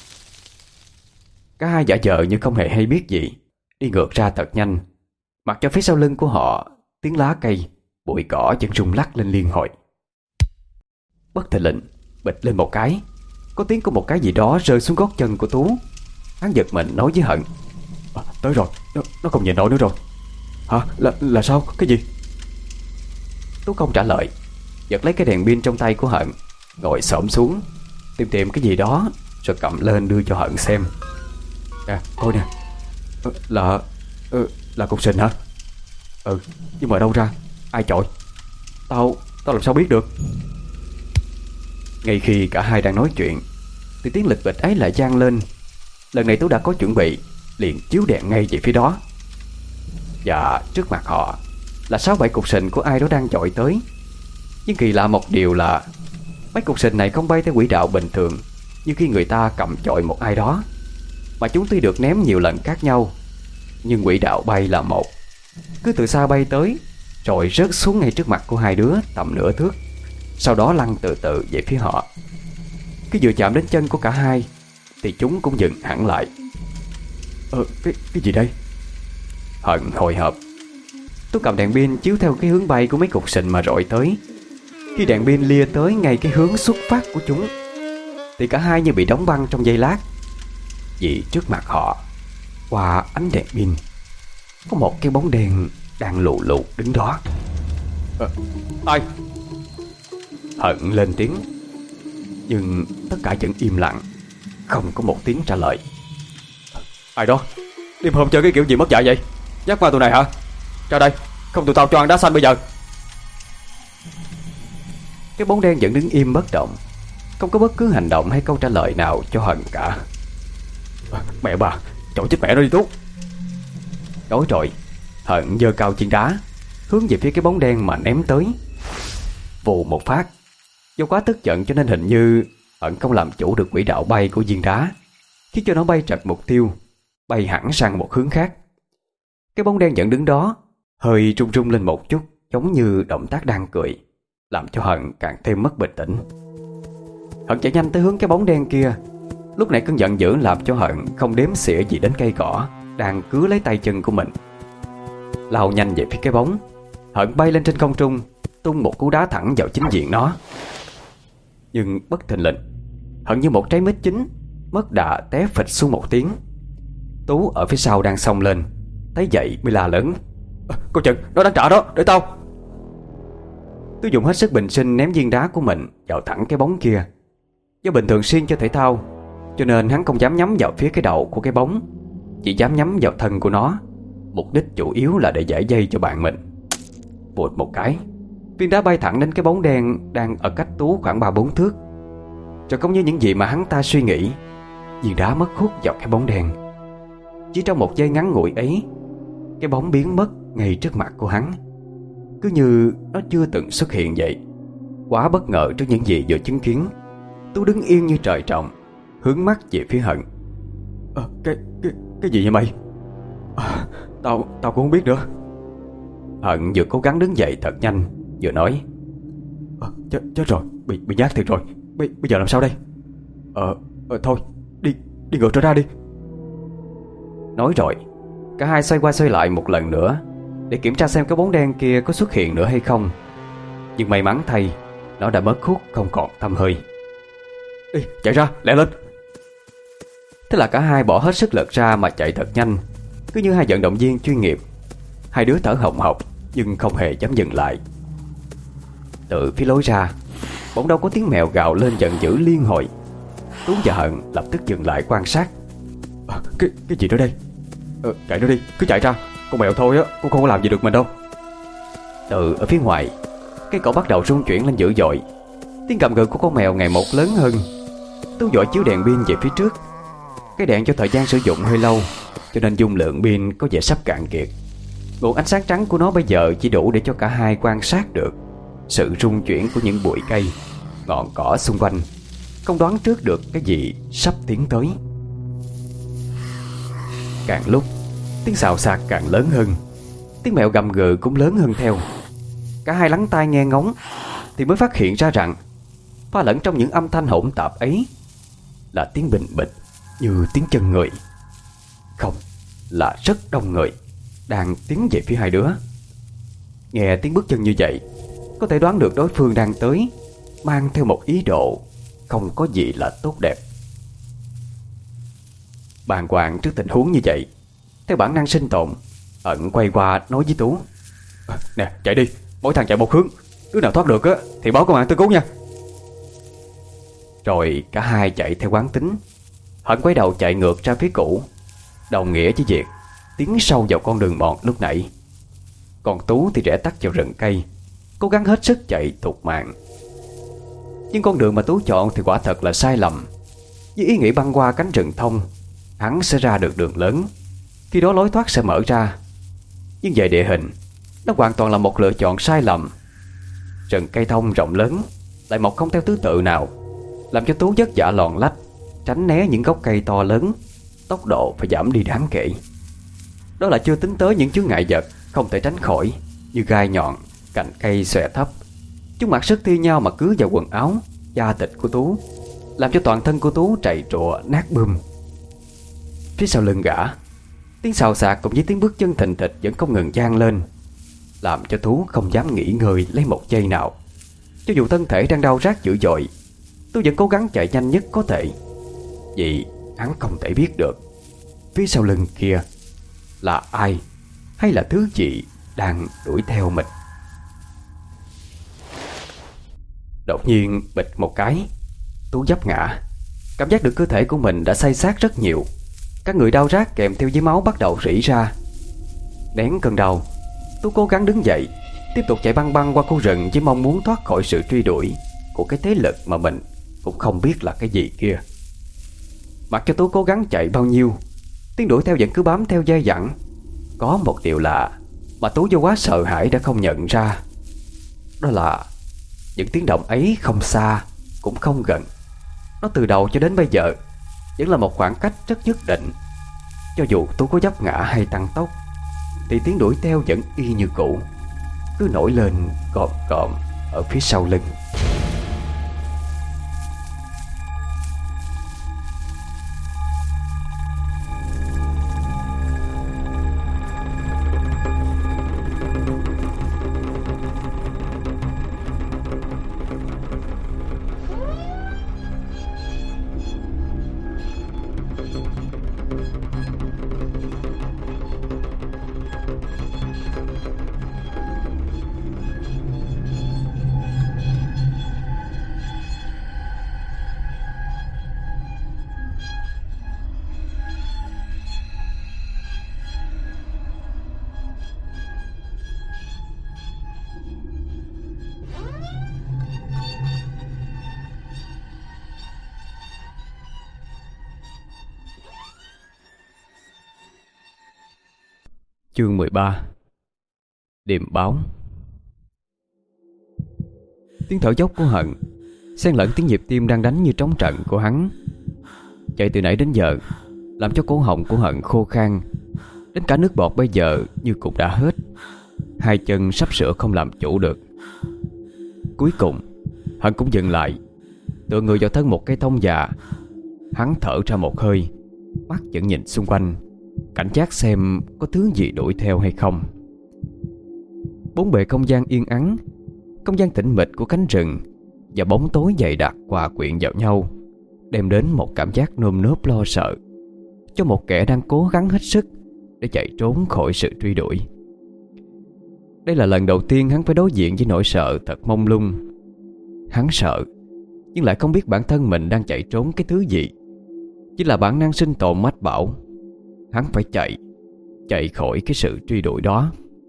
Cả hai giả vờ như không hề hay biết gì, đi ngược ra thật nhanh, mặc cho phía sau lưng của họ tiếng lá cây, bụi cỏ vẫn rung lắc lên liên hồi. Bất thình lình, bịch lên một cái, có tiếng của một cái gì đó rơi xuống gót chân của Tú. Hắn giật mình nói với Hận. À, tới rồi, nó, nó không nhịn nổi nữa rồi. Hả? Là, là sao? Cái gì? Tú không trả lời, giật lấy cái đèn pin trong tay của Hận, ngồi xổm xuống tìm tìm cái gì đó, rồi cầm lên đưa cho Hận xem. Nè, coi nè. ờ, Là ờ, Là cục sình hả? Ừ, nhưng mà đâu ra? Ai chọi? Tao, tao làm sao biết được? Ngay khi cả hai đang nói chuyện thì tiếng lịch bịch ấy lại vang lên. Lần này Tú đã có chuẩn bị, liền chiếu đèn ngay về phía đó. Và trước mặt họ là sáu bảy cục sình của ai đó đang chọi tới. Nhưng kỳ lạ một điều là mấy cục sình này không bay theo quỹ đạo bình thường như khi người ta cầm chọi một ai đó, mà chúng tuy được ném nhiều lần khác nhau, nhưng quỹ đạo bay là một, cứ từ xa bay tới rồi rớt xuống ngay trước mặt của hai đứa tầm nửa thước, sau đó lăn từ từ về phía họ. Khi vừa chạm đến chân của cả hai thì chúng cũng dừng hẳn lại. Ờ, cái, cái gì đây? Hận hồi hộp. Tôi cầm đèn pin chiếu theo cái hướng bay của mấy cục sình mà rọi tới. Khi đèn pin lia tới ngay cái hướng xuất phát của chúng thì cả hai như bị đóng băng trong giây lát. Vì trước mặt họ, qua ánh đèn pin, có một cái bóng đen đang lù lù đứng đó. À, ai? Hận lên tiếng, nhưng tất cả vẫn im lặng, không có một tiếng trả lời. Ai đó? Đêm hôm chơi cái kiểu gì mất dạy vậy? Nhắc qua tụi này hả? Ra đây, không tụi tao cho ăn đá xanh bây giờ. Cái bóng đen vẫn đứng im bất động, không có bất cứ hành động hay câu trả lời nào cho Hận cả. À, mẹ bà, trời chết mẹ nó đi Tú. Nói rồi, Hận giơ cao chiên đá hướng về phía cái bóng đen mà ném tới. Vù một phát, do quá tức giận cho nên hình như Hận không làm chủ được quỹ đạo bay của viên đá, khiến cho nó bay trật mục tiêu, bay hẳn sang một hướng khác. Cái bóng đen vẫn đứng đó, hơi rung rung lên một chút, giống như động tác đang cười, làm cho Hận càng thêm mất bình tĩnh. Hận chạy nhanh tới hướng cái bóng đen kia. Lúc này cơn giận dữ làm cho Hận không đếm xỉa gì đến cây cỏ đang cứa lấy tay chân của mình. Lao nhanh về phía cái bóng, Hận bay lên trên không trung, tung một cú đá thẳng vào chính diện nó. Nhưng bất thình lình, Hận như một trái mít chín, mất đà té phịch xuống một tiếng. Tú ở phía sau đang xông lên, thấy vậy mới la lớn. À, cô Trần, nó đang trả đó, để tao. Tú dùng hết sức bình sinh ném viên đá của mình vào thẳng cái bóng kia. Do bình thường xuyên cho thể thao, cho nên hắn không dám nhắm vào phía cái đầu của cái bóng, chỉ dám nhắm vào thân của nó. Mục đích chủ yếu là để giải dây cho bạn mình. Bụt một cái, viên đá bay thẳng đến cái bóng đen đang ở cách Tú khoảng ba bốn thước. Rồi không như những gì mà hắn ta suy nghĩ, viên đá mất hút vào cái bóng đen. Chỉ trong một giây ngắn ngủi ấy, cái bóng biến mất ngay trước mặt của hắn, cứ như nó chưa từng xuất hiện vậy. Quá bất ngờ trước những gì vừa chứng kiến, Tú đứng yên như trời trồng, hướng mắt về phía Hận. à, Cái cái cái gì vậy mày? à, Tao tao cũng không biết nữa. Hận vừa cố gắng đứng dậy thật nhanh, vừa nói: à, chết, chết rồi, bị bị nhát thiệt rồi. Bây, bây giờ làm sao đây? Ờ, ờ thôi, đi đi ngược trở ra đi. Nói rồi, cả hai xoay qua xoay lại một lần nữa để kiểm tra xem cái bóng đen kia có xuất hiện nữa hay không. Nhưng may mắn thay, nó đã mất hút không còn tăm hơi. Đi, chạy ra, lẹ lên. Thế là cả hai bỏ hết sức lực ra mà chạy thật nhanh, cứ như hai vận động viên chuyên nghiệp. Hai đứa thở hồng hộc nhưng không hề dám dừng lại. Từ phía lối ra, bỗng đâu có tiếng mèo gào lên giận dữ liên hồi. Tú và Hận lập tức dừng lại quan sát. à, Cái cái gì đó đây? Ờ, chạy nó đi, cứ chạy ra. Con mèo thôi á, cũng không có làm gì được mình đâu. Từ ở phía ngoài, cái cỏ bắt đầu rung chuyển lên dữ dội. Tiếng gầm gừ của con mèo ngày một lớn hơn. Tú vội chiếu đèn pin về phía trước. Cái đèn cho thời gian sử dụng hơi lâu, cho nên dung lượng pin có vẻ sắp cạn kiệt. Nguồn ánh sáng trắng của nó bây giờ chỉ đủ để cho cả hai quan sát được sự rung chuyển của những bụi cây, ngọn cỏ xung quanh, không đoán trước được cái gì sắp tiến tới. Càng lúc, tiếng xào xạc càng lớn hơn, tiếng mèo gầm gừ cũng lớn hơn theo. Cả hai lắng tai nghe ngóng thì mới phát hiện ra rằng pha lẫn trong những âm thanh hỗn tạp ấy là tiếng bình bịch như tiếng chân người. Không, là rất đông người đang tiến về phía hai đứa. Nghe tiếng bước chân như vậy, có thể đoán được đối phương đang tới, mang theo một ý đồ không có gì là tốt đẹp. Bàng hoàng trước tình huống như vậy, theo bản năng sinh tồn, Ẩn quay qua nói với Tú: à, nè, chạy đi, mỗi thằng chạy một hướng, đứa nào thoát được á thì báo công an tới cứu nha. Rồi cả hai chạy theo quán tính. Hận quay đầu chạy ngược ra phía cũ, đồng nghĩa với việc tiến sâu vào con đường mòn lúc nãy. Còn Tú thì rẽ tắt vào rừng cây, cố gắng hết sức chạy thục mạng. Nhưng con đường mà Tú chọn thì quả thật là sai lầm. Với ý nghĩ băng qua cánh rừng thông, hắn sẽ ra được đường lớn, khi đó lối thoát sẽ mở ra. Nhưng về địa hình, nó hoàn toàn là một lựa chọn sai lầm. Rừng cây thông rộng lớn lại mọc không theo thứ tự nào, làm cho Tú vất vả lòn lách tránh né những gốc cây to lớn, tốc độ phải giảm đi đáng kể. Đó là chưa tính tới những chướng ngại vật không thể tránh khỏi, như gai nhọn, cành cây xòe thấp. Chúng mặc sức thi nhau mà cứ vào quần áo, da thịt của Tú, làm cho toàn thân của Tú trầy trụa nát bươm. Phía sau lưng gã, tiếng xào xạc cùng với tiếng bước chân thình thịch vẫn không ngừng vang lên, làm cho Tú không dám nghỉ ngơi lấy một giây nào. Cho dù thân thể đang đau rát dữ dội, Tú vẫn cố gắng chạy nhanh nhất có thể, vì hắn không thể biết được phía sau lưng kia là ai hay là thứ gì đang đuổi theo mình. Đột nhiên bịch một cái, Tú vấp ngã. Cảm giác được cơ thể của mình đã say xát rất nhiều. Các người đau rát kèm theo với máu bắt đầu rỉ ra. Nén cơn đau, Tú cố gắng đứng dậy, tiếp tục chạy băng băng qua khu rừng với mong muốn thoát khỏi sự truy đuổi của cái thế lực mà mình cũng không biết là cái gì kia. Mặc cho Tú cố gắng chạy bao nhiêu, tiếng đuổi theo vẫn cứ bám theo dai dẳng. Có một điều lạ mà Tú do quá sợ hãi đã không nhận ra. Đó là những tiếng động ấy không xa cũng không gần. Nó từ đầu cho đến bây giờ vẫn là một khoảng cách rất nhất định. Cho dù Tú có vấp ngã hay tăng tốc thì tiếng đuổi theo vẫn y như cũ, cứ nổi lên cộm cộm ở phía sau lưng. Chương mười ba. Điềm báo. Tiếng thở dốc của Hận xen lẫn tiếng nhịp tim đang đánh như trống trận của hắn. Chạy từ nãy đến giờ làm cho cổ họng của Hận khô khan, đến cả nước bọt bây giờ như cũng đã hết. Hai chân sắp sửa không làm chủ được. Cuối cùng Hận cũng dừng lại, tựa người vào thân một cây thông già. Hắn thở ra một hơi, mắt vẫn nhìn xung quanh, cảnh giác xem có thứ gì đuổi theo hay không. Bốn bề không gian yên ắng, không gian tĩnh mịch của cánh rừng và bóng tối dày đặc hòa quyện vào nhau, đem đến một cảm giác nơm nớp lo sợ cho một kẻ đang cố gắng hết sức để chạy trốn khỏi sự truy đuổi. Đây là lần đầu tiên hắn phải đối diện với nỗi sợ thật mông lung. Hắn sợ, nhưng lại không biết bản thân mình đang chạy trốn cái thứ gì. Chỉ là bản năng sinh tồn mách bảo hắn phải chạy, chạy khỏi cái sự truy đuổi đó.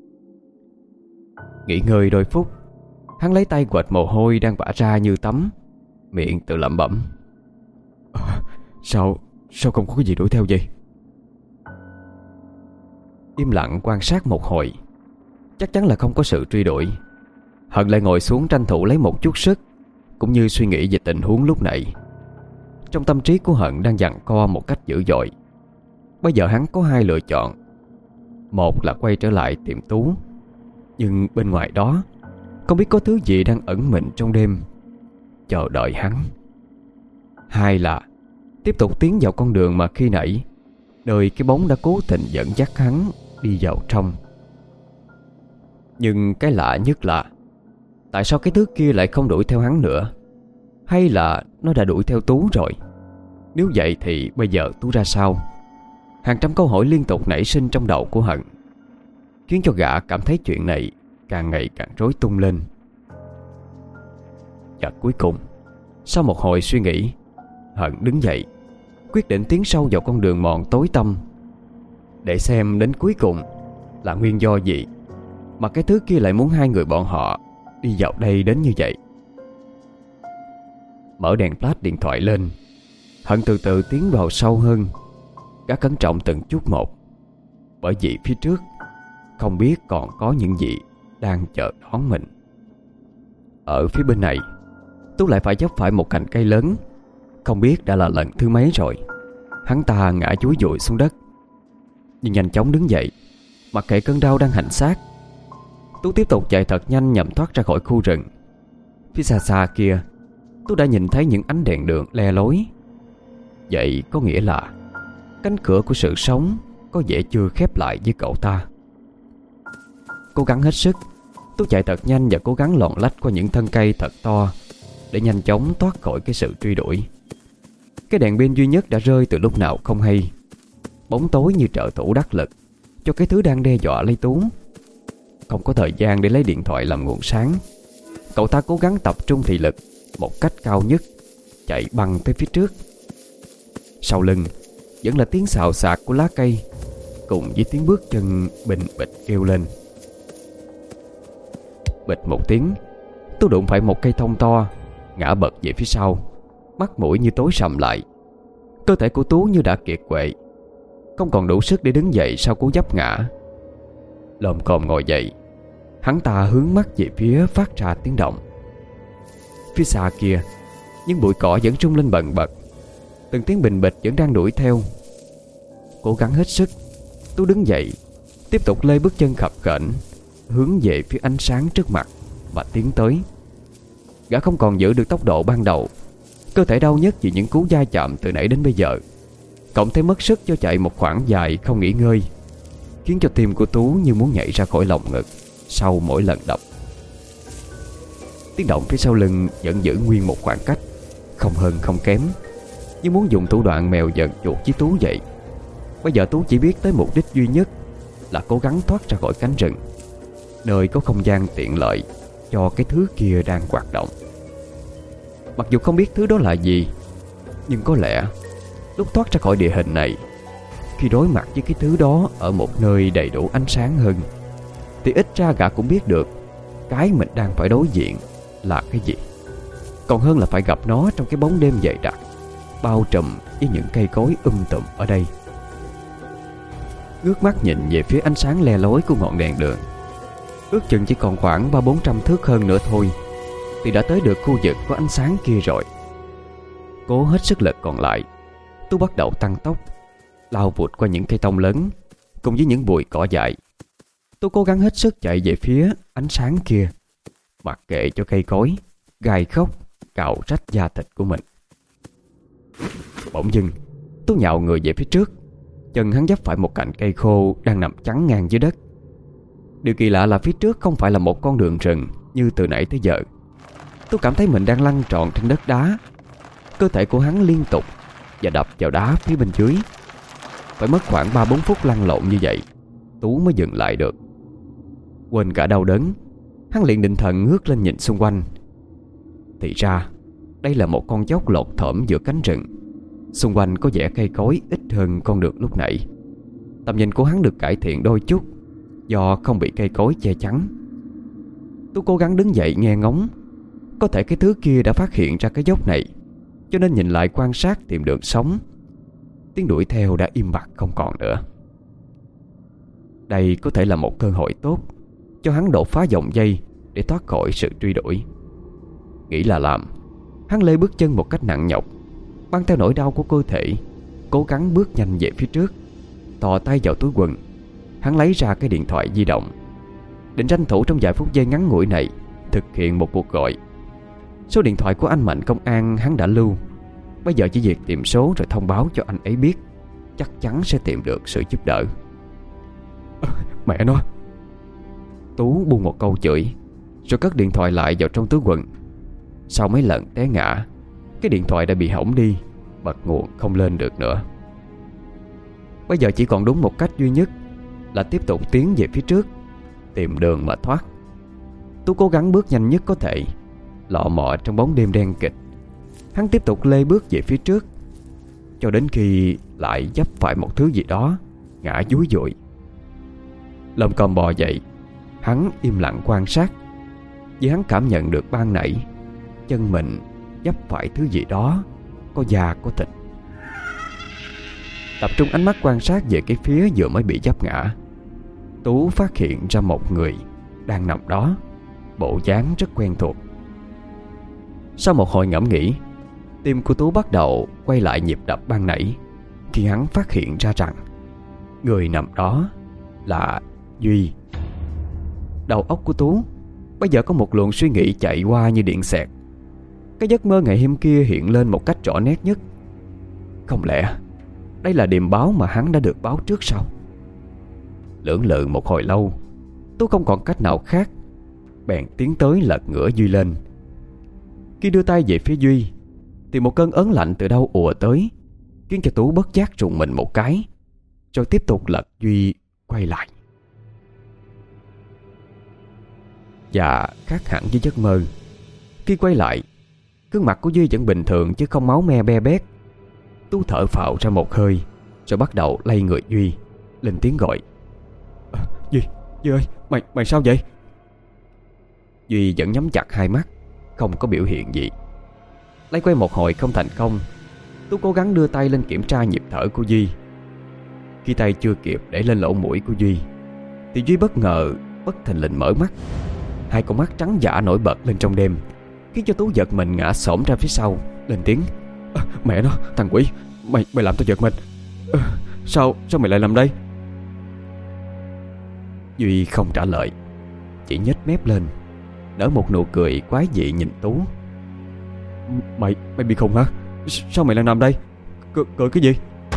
Nghỉ ngơi đôi phút, hắn lấy tay quệt mồ hôi đang vã ra như tắm, miệng tự lẩm bẩm: à, Sao, sao không có cái gì đuổi theo vậy? Im lặng quan sát một hồi, chắc chắn là không có sự truy đuổi. Hận lại ngồi xuống tranh thủ lấy một chút sức, cũng như suy nghĩ về tình huống lúc nãy. Trong tâm trí của Hận đang giằng co một cách dữ dội. Bây giờ hắn có hai lựa chọn. Một là quay trở lại tìm Tú, nhưng bên ngoài đó không biết có thứ gì đang ẩn mình trong đêm chờ đợi hắn. Hai là tiếp tục tiến vào con đường mà khi nãy nơi cái bóng đã cố tình dẫn dắt hắn đi vào trong. Nhưng cái lạ nhất là tại sao cái thứ kia lại không đuổi theo hắn nữa? Hay là nó đã đuổi theo Tú rồi? Nếu vậy thì bây giờ Tú ra sao? Hàng trăm câu hỏi liên tục nảy sinh trong đầu của Hận, khiến cho gã cảm thấy chuyện này càng ngày càng rối tung lên. Và cuối cùng, sau một hồi suy nghĩ, Hận đứng dậy, quyết định tiến sâu vào con đường mòn tối tăm, để xem đến cuối cùng là nguyên do gì mà cái thứ kia lại muốn hai người bọn họ đi vào đây đến như vậy. Mở đèn flash điện thoại lên, Hận từ từ tiến vào sâu hơn. Gã cẩn trọng từng chút một, bởi vì phía trước không biết còn có những gì đang chờ đón mình. Ở phía bên này, Tú lại phải dốc phải một cành cây lớn. Không biết đã là lần thứ mấy rồi. Hắn ta ngã chúi dụi xuống đất, nhưng nhanh chóng đứng dậy, mặc kệ cơn đau đang hành xác. Tú tiếp tục chạy thật nhanh nhằm thoát ra khỏi khu rừng. Phía xa xa kia, Tú đã nhìn thấy những ánh đèn đường le lối. Vậy có nghĩa là cánh cửa của sự sống có vẻ chưa khép lại với cậu ta. Cố gắng hết sức, Tú chạy thật nhanh và cố gắng lọn lách qua những thân cây thật to để nhanh chóng thoát khỏi cái sự truy đuổi. Cái đèn pin duy nhất đã rơi từ lúc nào không hay. Bóng tối như trợ thủ đắc lực cho cái thứ đang đe dọa lấy Tú. Không có thời gian để lấy điện thoại làm nguồn sáng, cậu ta cố gắng tập trung thị lực một cách cao nhất, chạy băng tới phía trước. Sau lưng vẫn là tiếng xào xạc của lá cây, cùng với tiếng bước chân bình bịch kêu lên. Bịch một tiếng, Tú đụng phải một cây thông to, ngã bật về phía sau, mắt mũi như tối sầm lại. Cơ thể của Tú như đã kiệt quệ, không còn đủ sức để đứng dậy sau cú vấp ngã. Lồm cồm ngồi dậy, hắn ta hướng mắt về phía phát ra tiếng động. Phía xa kia, những bụi cỏ vẫn rung lên bần bật, từng tiếng bình bịch vẫn đang đuổi theo. Cố gắng hết sức, Tú đứng dậy, tiếp tục lê bước chân khập khểnh hướng về phía ánh sáng trước mặt và tiến tới. Gã không còn giữ được tốc độ ban đầu, cơ thể đau nhức vì những cú va chạm từ nãy đến bây giờ, cộng thêm mất sức cho chạy một khoảng dài không nghỉ ngơi, khiến cho tim của Tú như muốn nhảy ra khỏi lồng ngực sau mỗi lần đập. Tiếng động phía sau lưng vẫn giữ nguyên một khoảng cách, không hơn không kém, như muốn dùng thủ đoạn mèo giận chuột với Tú vậy. Bây giờ Tú chỉ biết tới mục đích duy nhất là cố gắng thoát ra khỏi cánh rừng, nơi có không gian tiện lợi cho cái thứ kia đang hoạt động. Mặc dù không biết thứ đó là gì, nhưng có lẽ lúc thoát ra khỏi địa hình này, khi đối mặt với cái thứ đó ở một nơi đầy đủ ánh sáng hơn, thì ít ra gã cũng biết được cái mình đang phải đối diện là cái gì, còn hơn là phải gặp nó trong cái bóng đêm dày đặc bao trùm với những cây cối um tùm ở đây. ngước mắt nhìn về phía ánh sáng le lói của ngọn đèn đường. Ước chừng chỉ còn khoảng ba bốn trăm thước hơn nữa thôi thì đã tới được khu vực có ánh sáng kia rồi. Cố hết sức lực còn lại, Tú bắt đầu tăng tốc, lao vụt qua những cây tông lớn cùng với những bụi cỏ dại. Tú cố gắng hết sức chạy về phía ánh sáng kia, mặc kệ cho cây cối gai khóc cào rách da thịt của mình. Bỗng dưng Tú nhào người về phía trước, chân hắn dấp phải một cành cây khô đang nằm chắn ngang dưới đất. Điều kỳ lạ là phía trước không phải là một con đường rừng như từ nãy tới giờ. Tú cảm thấy mình đang lăn tròn trên đất đá. Cơ thể của hắn liên tục và đập vào đá phía bên dưới. Phải mất khoảng ba bốn phút lăn lộn như vậy Tú mới dừng lại được. Quên cả đau đớn, hắn liền định thần ngước lên nhìn xung quanh. Thì ra đây là một con dốc lột thởm giữa cánh rừng. Xung quanh có vẻ cây cối ít hơn con đường lúc nãy. Tầm nhìn của hắn được cải thiện đôi chút do không bị cây cối che chắn. Tú cố gắng đứng dậy nghe ngóng. Có thể cái thứ kia đã phát hiện ra cái dốc này, cho nên nhìn lại quan sát tìm đường sống. Tiếng đuổi theo đã im bặt không còn nữa. Đây có thể là một cơ hội tốt cho hắn đột phá dòng dây để thoát khỏi sự truy đuổi. Nghĩ là làm, hắn lê bước chân một cách nặng nhọc, mang theo nỗi đau của cơ thể, cố gắng bước nhanh về phía trước. Thò tay vào túi quần, hắn lấy ra cái điện thoại di động, định tranh thủ trong vài phút giây ngắn ngủi này thực hiện một cuộc gọi. Số điện thoại của anh Mạnh công an hắn đã lưu. Bây giờ chỉ việc tìm số rồi thông báo cho anh ấy biết, chắc chắn sẽ tìm được sự giúp đỡ. À, mẹ nó! Tú buông một câu chửi rồi cất điện thoại lại vào trong túi quần. Sau mấy lần té ngã, cái điện thoại đã bị hỏng đi, bật nguồn không lên được nữa. Bây giờ chỉ còn đúng một cách duy nhất là tiếp tục tiến về phía trước, tìm đường mà thoát. Tú cố gắng bước nhanh nhất có thể, lọ mọ trong bóng đêm đen kịt. Hắn tiếp tục lê bước về phía trước cho đến khi lại vấp phải một thứ gì đó ngã dúi dụi. Lồm cồm bò dậy, hắn im lặng quan sát, vì hắn cảm nhận được ban nãy chân mình vấp phải thứ gì đó có da có thịt. Tập trung ánh mắt quan sát về cái phía vừa mới bị vấp ngã, Tú phát hiện ra một người đang nằm đó, bộ dáng rất quen thuộc. Sau một hồi ngẫm nghĩ, tim của Tú bắt đầu quay lại nhịp đập ban nãy khi hắn phát hiện ra rằng người nằm đó là Duy. Đầu óc của Tú bây giờ có một luồng suy nghĩ chạy qua như điện xẹt. Cái giấc mơ ngày hôm kia hiện lên một cách rõ nét nhất. Không lẽ đây là điềm báo mà hắn đã được báo trước sao? Lưỡng lự một hồi lâu, Tú không còn cách nào khác, bèn tiến tới lật ngửa Duy lên. Khi đưa tay về phía Duy thì một cơn ớn lạnh từ đâu ùa tới, khiến cho Tú bất giác rùng mình một cái, rồi tiếp tục lật Duy quay lại. Và khác hẳn với giấc mơ, khi quay lại, gương mặt của Duy vẫn bình thường chứ không máu me be bét. Tú thở phào ra một hơi, rồi bắt đầu lay người Duy, lên tiếng gọi. À, Duy, Duy ơi, mày, mày sao vậy? Duy vẫn nhắm chặt hai mắt, không có biểu hiện gì. Lấy quay một hồi không thành công, Tú cố gắng đưa tay lên kiểm tra nhịp thở của Duy. Khi tay chưa kịp để lên lỗ mũi của Duy thì Duy bất ngờ bất thình lình mở mắt. Hai con mắt trắng dã nổi bật lên trong đêm, khiến cho Tú giật mình ngã xổm ra phía sau, lên tiếng. À, mẹ nó, thằng quỷ, Mày mày làm tao giật mình. À, Sao sao mày lại làm đây? Duy không trả lời, chỉ nhếch mép lên, nở một nụ cười quái dị nhìn Tú. Mày mày bị khùng hả? Sao mày lại nằm đây? C- cười cái gì?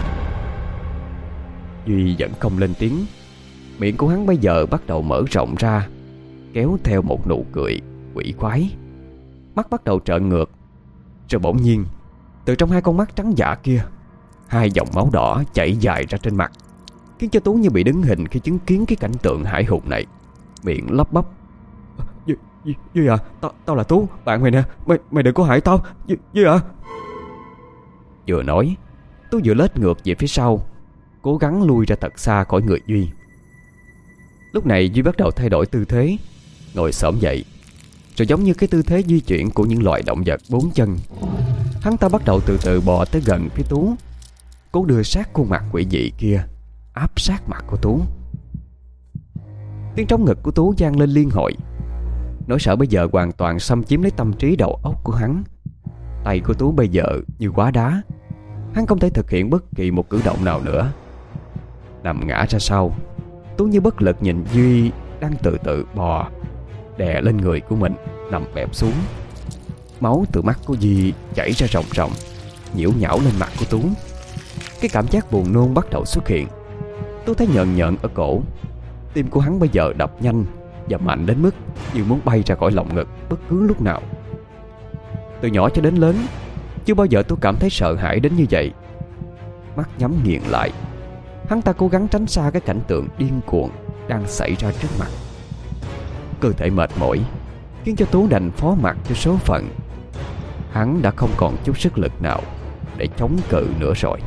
Duy vẫn không lên tiếng. Miệng của hắn bây giờ bắt đầu mở rộng ra, kéo theo một nụ cười quỷ quái. Mắt bắt đầu trợn ngược. Rồi bỗng nhiên, từ trong hai con mắt trắng dã kia, hai dòng máu đỏ chảy dài ra trên mặt, khiến cho Tú như bị đứng hình khi chứng kiến cái cảnh tượng hãi hùng này. Miệng lắp bắp. Duy, Duy, Duy à, tao, tao là Tú, bạn mày nè. Mày, mày đừng có hại tao, Duy, Duy à. Vừa nói, Tú vừa lết ngược về phía sau, cố gắng lui ra thật xa khỏi người Duy. Lúc này Duy bắt đầu thay đổi tư thế, ngồi xổm dậy, rồi giống như cái tư thế di chuyển của những loài động vật bốn chân, hắn ta bắt đầu từ từ bò tới gần phía Tú, cố đưa sát khuôn mặt quỷ dị kia áp sát mặt của Tú. Tiếng trống ngực của Tú vang lên liên hồi. Nỗi sợ bây giờ hoàn toàn xâm chiếm lấy tâm trí đầu óc của hắn. Tay của Tú bây giờ như hóa đá. Hắn không thể thực hiện bất kỳ một cử động nào nữa. Nằm ngã ra sau, Tú như bất lực nhìn Duy đang từ từ bò đè lên người của mình, nằm bẹp xuống. Máu từ mắt của Duy chảy ra ròng ròng, nhiễu nhão lên mặt của Tú. Cái cảm giác buồn nôn bắt đầu xuất hiện. Tú thấy nhợn nhợn ở cổ. Tim của hắn bây giờ đập nhanh và mạnh đến mức như muốn bay ra khỏi lồng ngực bất cứ lúc nào. Từ nhỏ cho đến lớn, chưa bao giờ tôi cảm thấy sợ hãi đến như vậy. Mắt nhắm nghiền lại, hắn ta cố gắng tránh xa cái cảnh tượng điên cuồng đang xảy ra trước mặt. Cơ thể mệt mỏi khiến cho Tú đành phó mặc cho số phận. Hắn đã không còn chút sức lực nào để chống cự nữa rồi.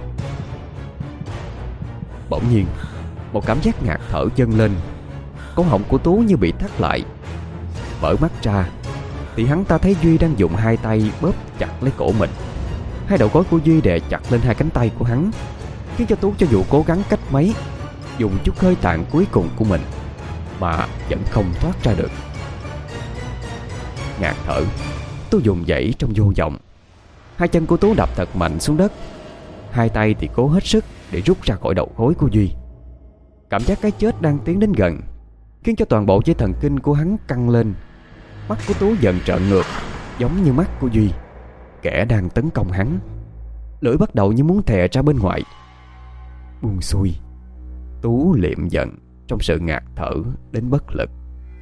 Bỗng nhiên, một cảm giác ngạt thở dâng lên. Cổ họng của Tú như bị thắt lại. Mở mắt ra thì hắn ta thấy Duy đang dùng hai tay bóp chặt lấy cổ mình. Hai đầu gối của Duy đè chặt lên hai cánh tay của hắn, khiến cho Tú cho dù cố gắng cách mấy, dùng chút hơi tàn cuối cùng của mình mà vẫn không thoát ra được. Ngạt thở, Tú dùng dãy trong vô vọng. Hai chân của Tú đập thật mạnh xuống đất. Hai tay thì cố hết sức để rút ra khỏi đầu gối của Duy. Cảm giác cái chết đang tiến đến gần khiến cho toàn bộ dây thần kinh của hắn căng lên. Mắt của Tú dần trợn ngược, giống như mắt của Duy, kẻ đang tấn công hắn. Lưỡi bắt đầu như muốn thè ra bên ngoài. Buông xuôi, Tú liệm giận trong sự ngạt thở đến bất lực.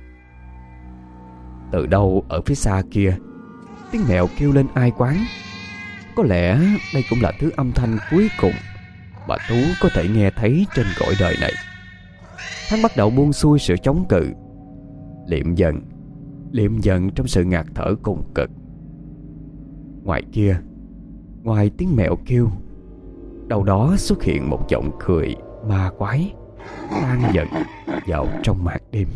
Từ đâu ở phía xa kia, tiếng mèo kêu lên ai quán. Có lẽ đây cũng là thứ âm thanh cuối cùng mà Tú có thể nghe thấy trên cõi đời này. Hắn bắt đầu buông xuôi sự chống cự, liệm dần, liệm dần trong sự ngạt thở cùng cực. Ngoài kia, ngoài tiếng mèo kêu, đâu đó xuất hiện một giọng cười ma quái, tan dần vào trong màn đêm.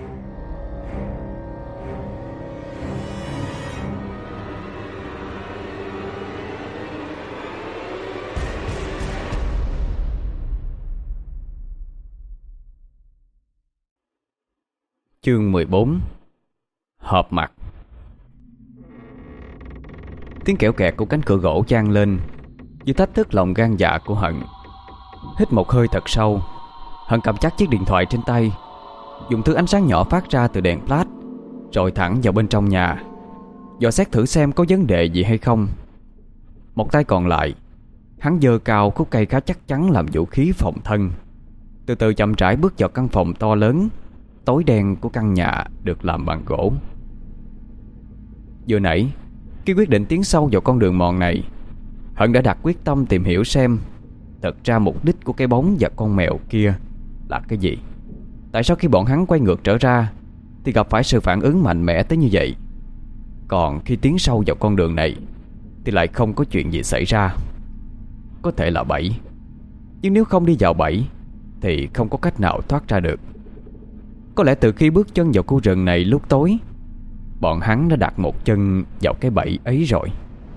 Chương mười bốn. Họp mặt. Tiếng kẽo kẹt của cánh cửa gỗ vang lên như thách thức lòng gan dạ của Hận. Hít một hơi thật sâu, Hận cầm chắc chiếc điện thoại trên tay, dùng thứ ánh sáng nhỏ phát ra từ đèn flash, rồi thẳng vào bên trong nhà, dò xét thử xem có vấn đề gì hay không. Một tay còn lại, hắn giơ cao khúc cây khá chắc chắn làm vũ khí phòng thân, từ từ chậm rãi bước vào căn phòng to lớn tối đen của căn nhà được làm bằng gỗ. Vừa nãy, khi quyết định tiến sâu vào con đường mòn này, Hận đã đặt quyết tâm tìm hiểu xem thật ra mục đích của cái bóng và con mèo kia là cái gì. Tại sao khi bọn hắn quay ngược trở ra thì gặp phải sự phản ứng mạnh mẽ tới như vậy, còn khi tiến sâu vào con đường này thì lại không có chuyện gì xảy ra. Có thể là bẫy, nhưng nếu không đi vào bẫy thì không có cách nào thoát ra được. Có lẽ từ khi bước chân vào khu rừng này lúc tối, bọn hắn đã đặt một chân vào cái bẫy ấy rồi.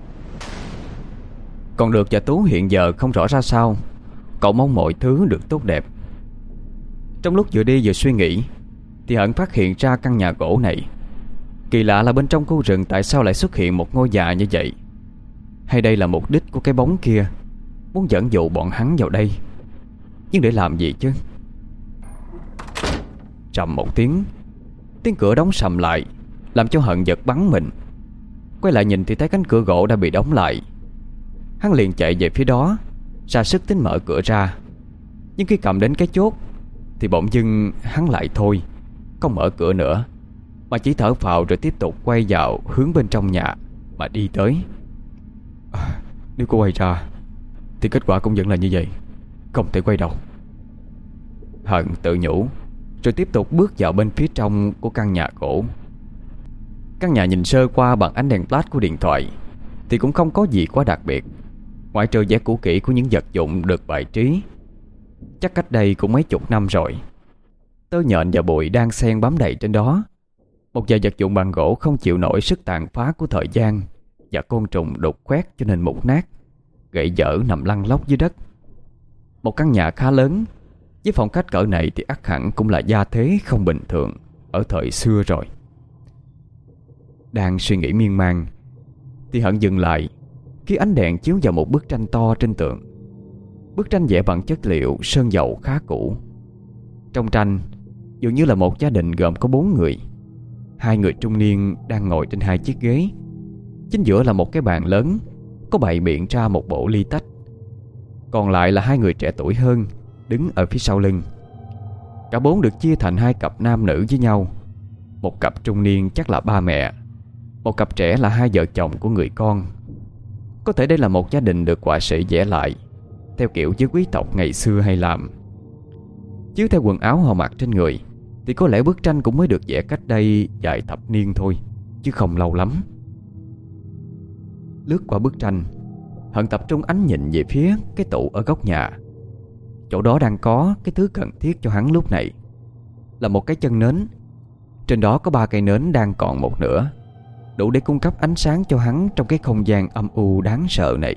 Còn Được và Tú hiện giờ không rõ ra sao. Cậu mong mọi thứ được tốt đẹp. Trong lúc vừa đi vừa suy nghĩ thì Hận phát hiện ra căn nhà gỗ này. Kỳ lạ là bên trong khu rừng tại sao lại xuất hiện một ngôi nhà như vậy? Hay đây là mục đích của cái bóng kia, muốn dẫn dụ bọn hắn vào đây? Nhưng để làm gì chứ? Trầm một tiếng, tiếng cửa đóng sầm lại, làm cho Hận giật bắn mình. Quay lại nhìn thì thấy cánh cửa gỗ đã bị đóng lại. Hắn liền chạy về phía đó, ra sức tính mở cửa ra. Nhưng khi cầm đến cái chốt thì bỗng dưng hắn lại thôi, không mở cửa nữa, mà chỉ thở phào rồi tiếp tục quay vào hướng bên trong nhà mà đi tới. à, Nếu có quay ra thì kết quả cũng vẫn là như vậy, không thể quay đầu. Hận tự nhủ, rồi tiếp tục bước vào bên phía trong của căn nhà gỗ. Căn nhà nhìn sơ qua bằng ánh đèn flash của điện thoại thì cũng không có gì quá đặc biệt, ngoại trừ vẻ cũ kỹ của những vật dụng được bày trí. Chắc cách đây cũng mấy chục năm rồi. Tơ nhện và bụi đang xen bám đầy trên đó. Một vài vật dụng bằng gỗ không chịu nổi sức tàn phá của thời gian và côn trùng đục khoét cho nên mục nát, gãy dở nằm lăn lóc dưới đất. Một căn nhà khá lớn, Với phong cách cỡ này thì ắt hẳn cũng là gia thế không bình thường ở thời xưa rồi. Đang suy nghĩ miên man thì Hận dừng lại khi ánh đèn chiếu vào một bức tranh to trên tường. Bức tranh vẽ bằng chất liệu sơn dầu khá cũ. Trong tranh dường như là một gia đình gồm có bốn người. Hai người trung niên đang ngồi trên hai chiếc ghế. Chính giữa là một cái bàn lớn có bày biện ra một bộ ly tách. Còn lại là hai người trẻ tuổi hơn đứng ở phía sau lưng. Cả bốn được chia thành hai cặp nam nữ với nhau. Một cặp trung niên chắc là ba mẹ, một cặp trẻ là hai vợ chồng của người con. Có thể đây là một gia đình được họa sĩ vẽ lại theo kiểu với quý tộc ngày xưa hay làm. Chiếu theo quần áo họ mặc trên người thì có lẽ bức tranh cũng mới được vẽ cách đây vài thập niên thôi, chứ không lâu lắm. Lướt qua bức tranh, Hận tập trung ánh nhìn về phía cái tủ ở góc nhà. Chỗ đó đang có cái thứ cần thiết cho hắn lúc này, là một cái chân nến. Trên đó có ba cây nến đang còn một nửa, đủ để cung cấp ánh sáng cho hắn trong cái không gian âm u đáng sợ này.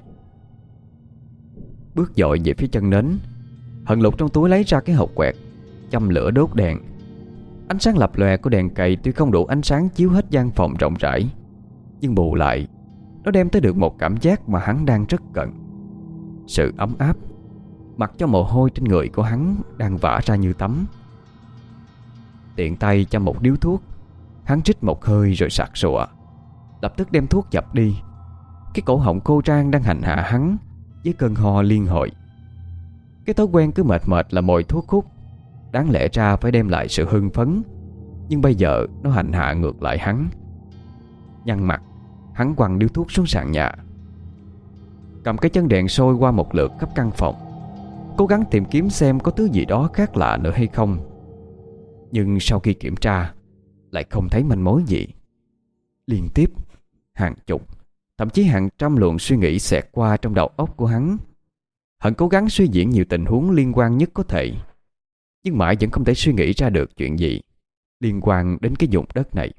Bước dội về phía chân nến, Hận lục trong túi lấy ra cái hộp quẹt, châm lửa đốt đèn. Ánh sáng lập lòe của đèn cầy tuy không đủ ánh sáng chiếu hết gian phòng rộng rãi, nhưng bù lại nó đem tới được một cảm giác mà hắn đang rất cần. Sự ấm áp, mặc cho mồ hôi trên người của hắn đang vã ra như tắm. Tiện tay châm một điếu thuốc, hắn trích một hơi rồi sặc sụa, lập tức đem thuốc dập đi cái cổ họng khô rang đang hành hạ hắn với cơn ho liên hồi. Cái thói quen cứ mệt mệt là mồi thuốc hút, đáng lẽ ra phải đem lại sự hưng phấn, nhưng bây giờ nó hành hạ ngược lại hắn. Nhăn mặt, hắn quăng điếu thuốc xuống sàn nhà, cầm cái chân đèn sôi qua một lượt khắp căn phòng, cố gắng tìm kiếm xem có thứ gì đó khác lạ nữa hay không. Nhưng sau khi kiểm tra lại không thấy manh mối gì. Liên tiếp hàng chục, thậm chí hàng trăm luồng suy nghĩ xẹt qua trong đầu óc của hắn. Hận cố gắng suy diễn nhiều tình huống liên quan nhất có thể, nhưng mãi vẫn không thể suy nghĩ ra được chuyện gì liên quan đến cái vùng đất này.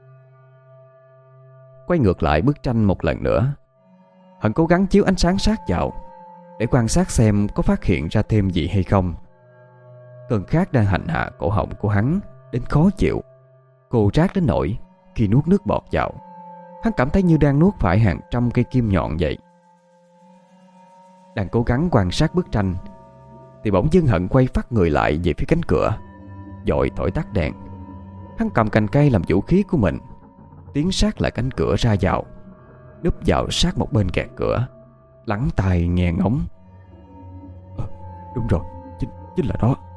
Quay ngược lại bức tranh một lần nữa, Hận cố gắng chiếu ánh sáng sát vào để quan sát xem có phát hiện ra thêm gì hay không. Cơn khát đang hành hạ cổ họng của hắn đến khó chịu, cô rát đến nỗi khi nuốt nước bọt vào, hắn cảm thấy như đang nuốt phải hàng trăm cây kim nhọn vậy. Đang cố gắng quan sát bức tranh thì bỗng dưng Hận quay phát người lại về phía cánh cửa, vội thổi tắt đèn. Hắn cầm cành cây làm vũ khí của mình, tiến sát lại cánh cửa ra vào, núp vào sát một bên kẹt cửa, lắng tai nghe ngóng. À, đúng rồi, chính, chính là đó.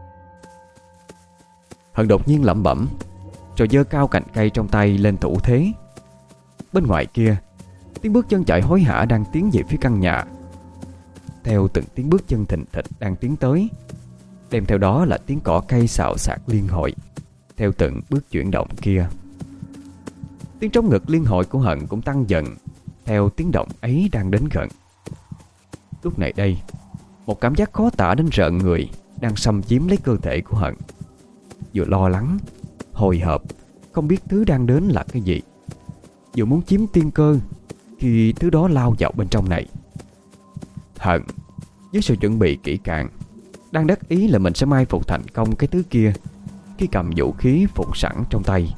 Hận đột nhiên lẩm bẩm, rồi giơ cao cành cây trong tay lên thủ thế. Bên ngoài kia, tiếng bước chân chạy hối hả đang tiến về phía căn nhà. Theo từng tiếng bước chân thình thịch đang tiến tới, đem theo đó là tiếng cỏ cây xào xạc liên hồi theo từng bước chuyển động kia. Tiếng trống ngực liên hồi của Hận cũng tăng dần theo tiếng động ấy đang đến gần. Lúc này đây, một cảm giác khó tả đến rợn người đang xâm chiếm lấy cơ thể của Hận. Vừa lo lắng, hồi hộp, không biết thứ đang đến là cái gì, vừa muốn chiếm tiên cơ khi thứ đó lao vào bên trong này. Hận với sự chuẩn bị kỹ càng, đang đắc ý là mình sẽ mai phục thành công cái thứ kia khi cầm vũ khí phục sẵn trong tay.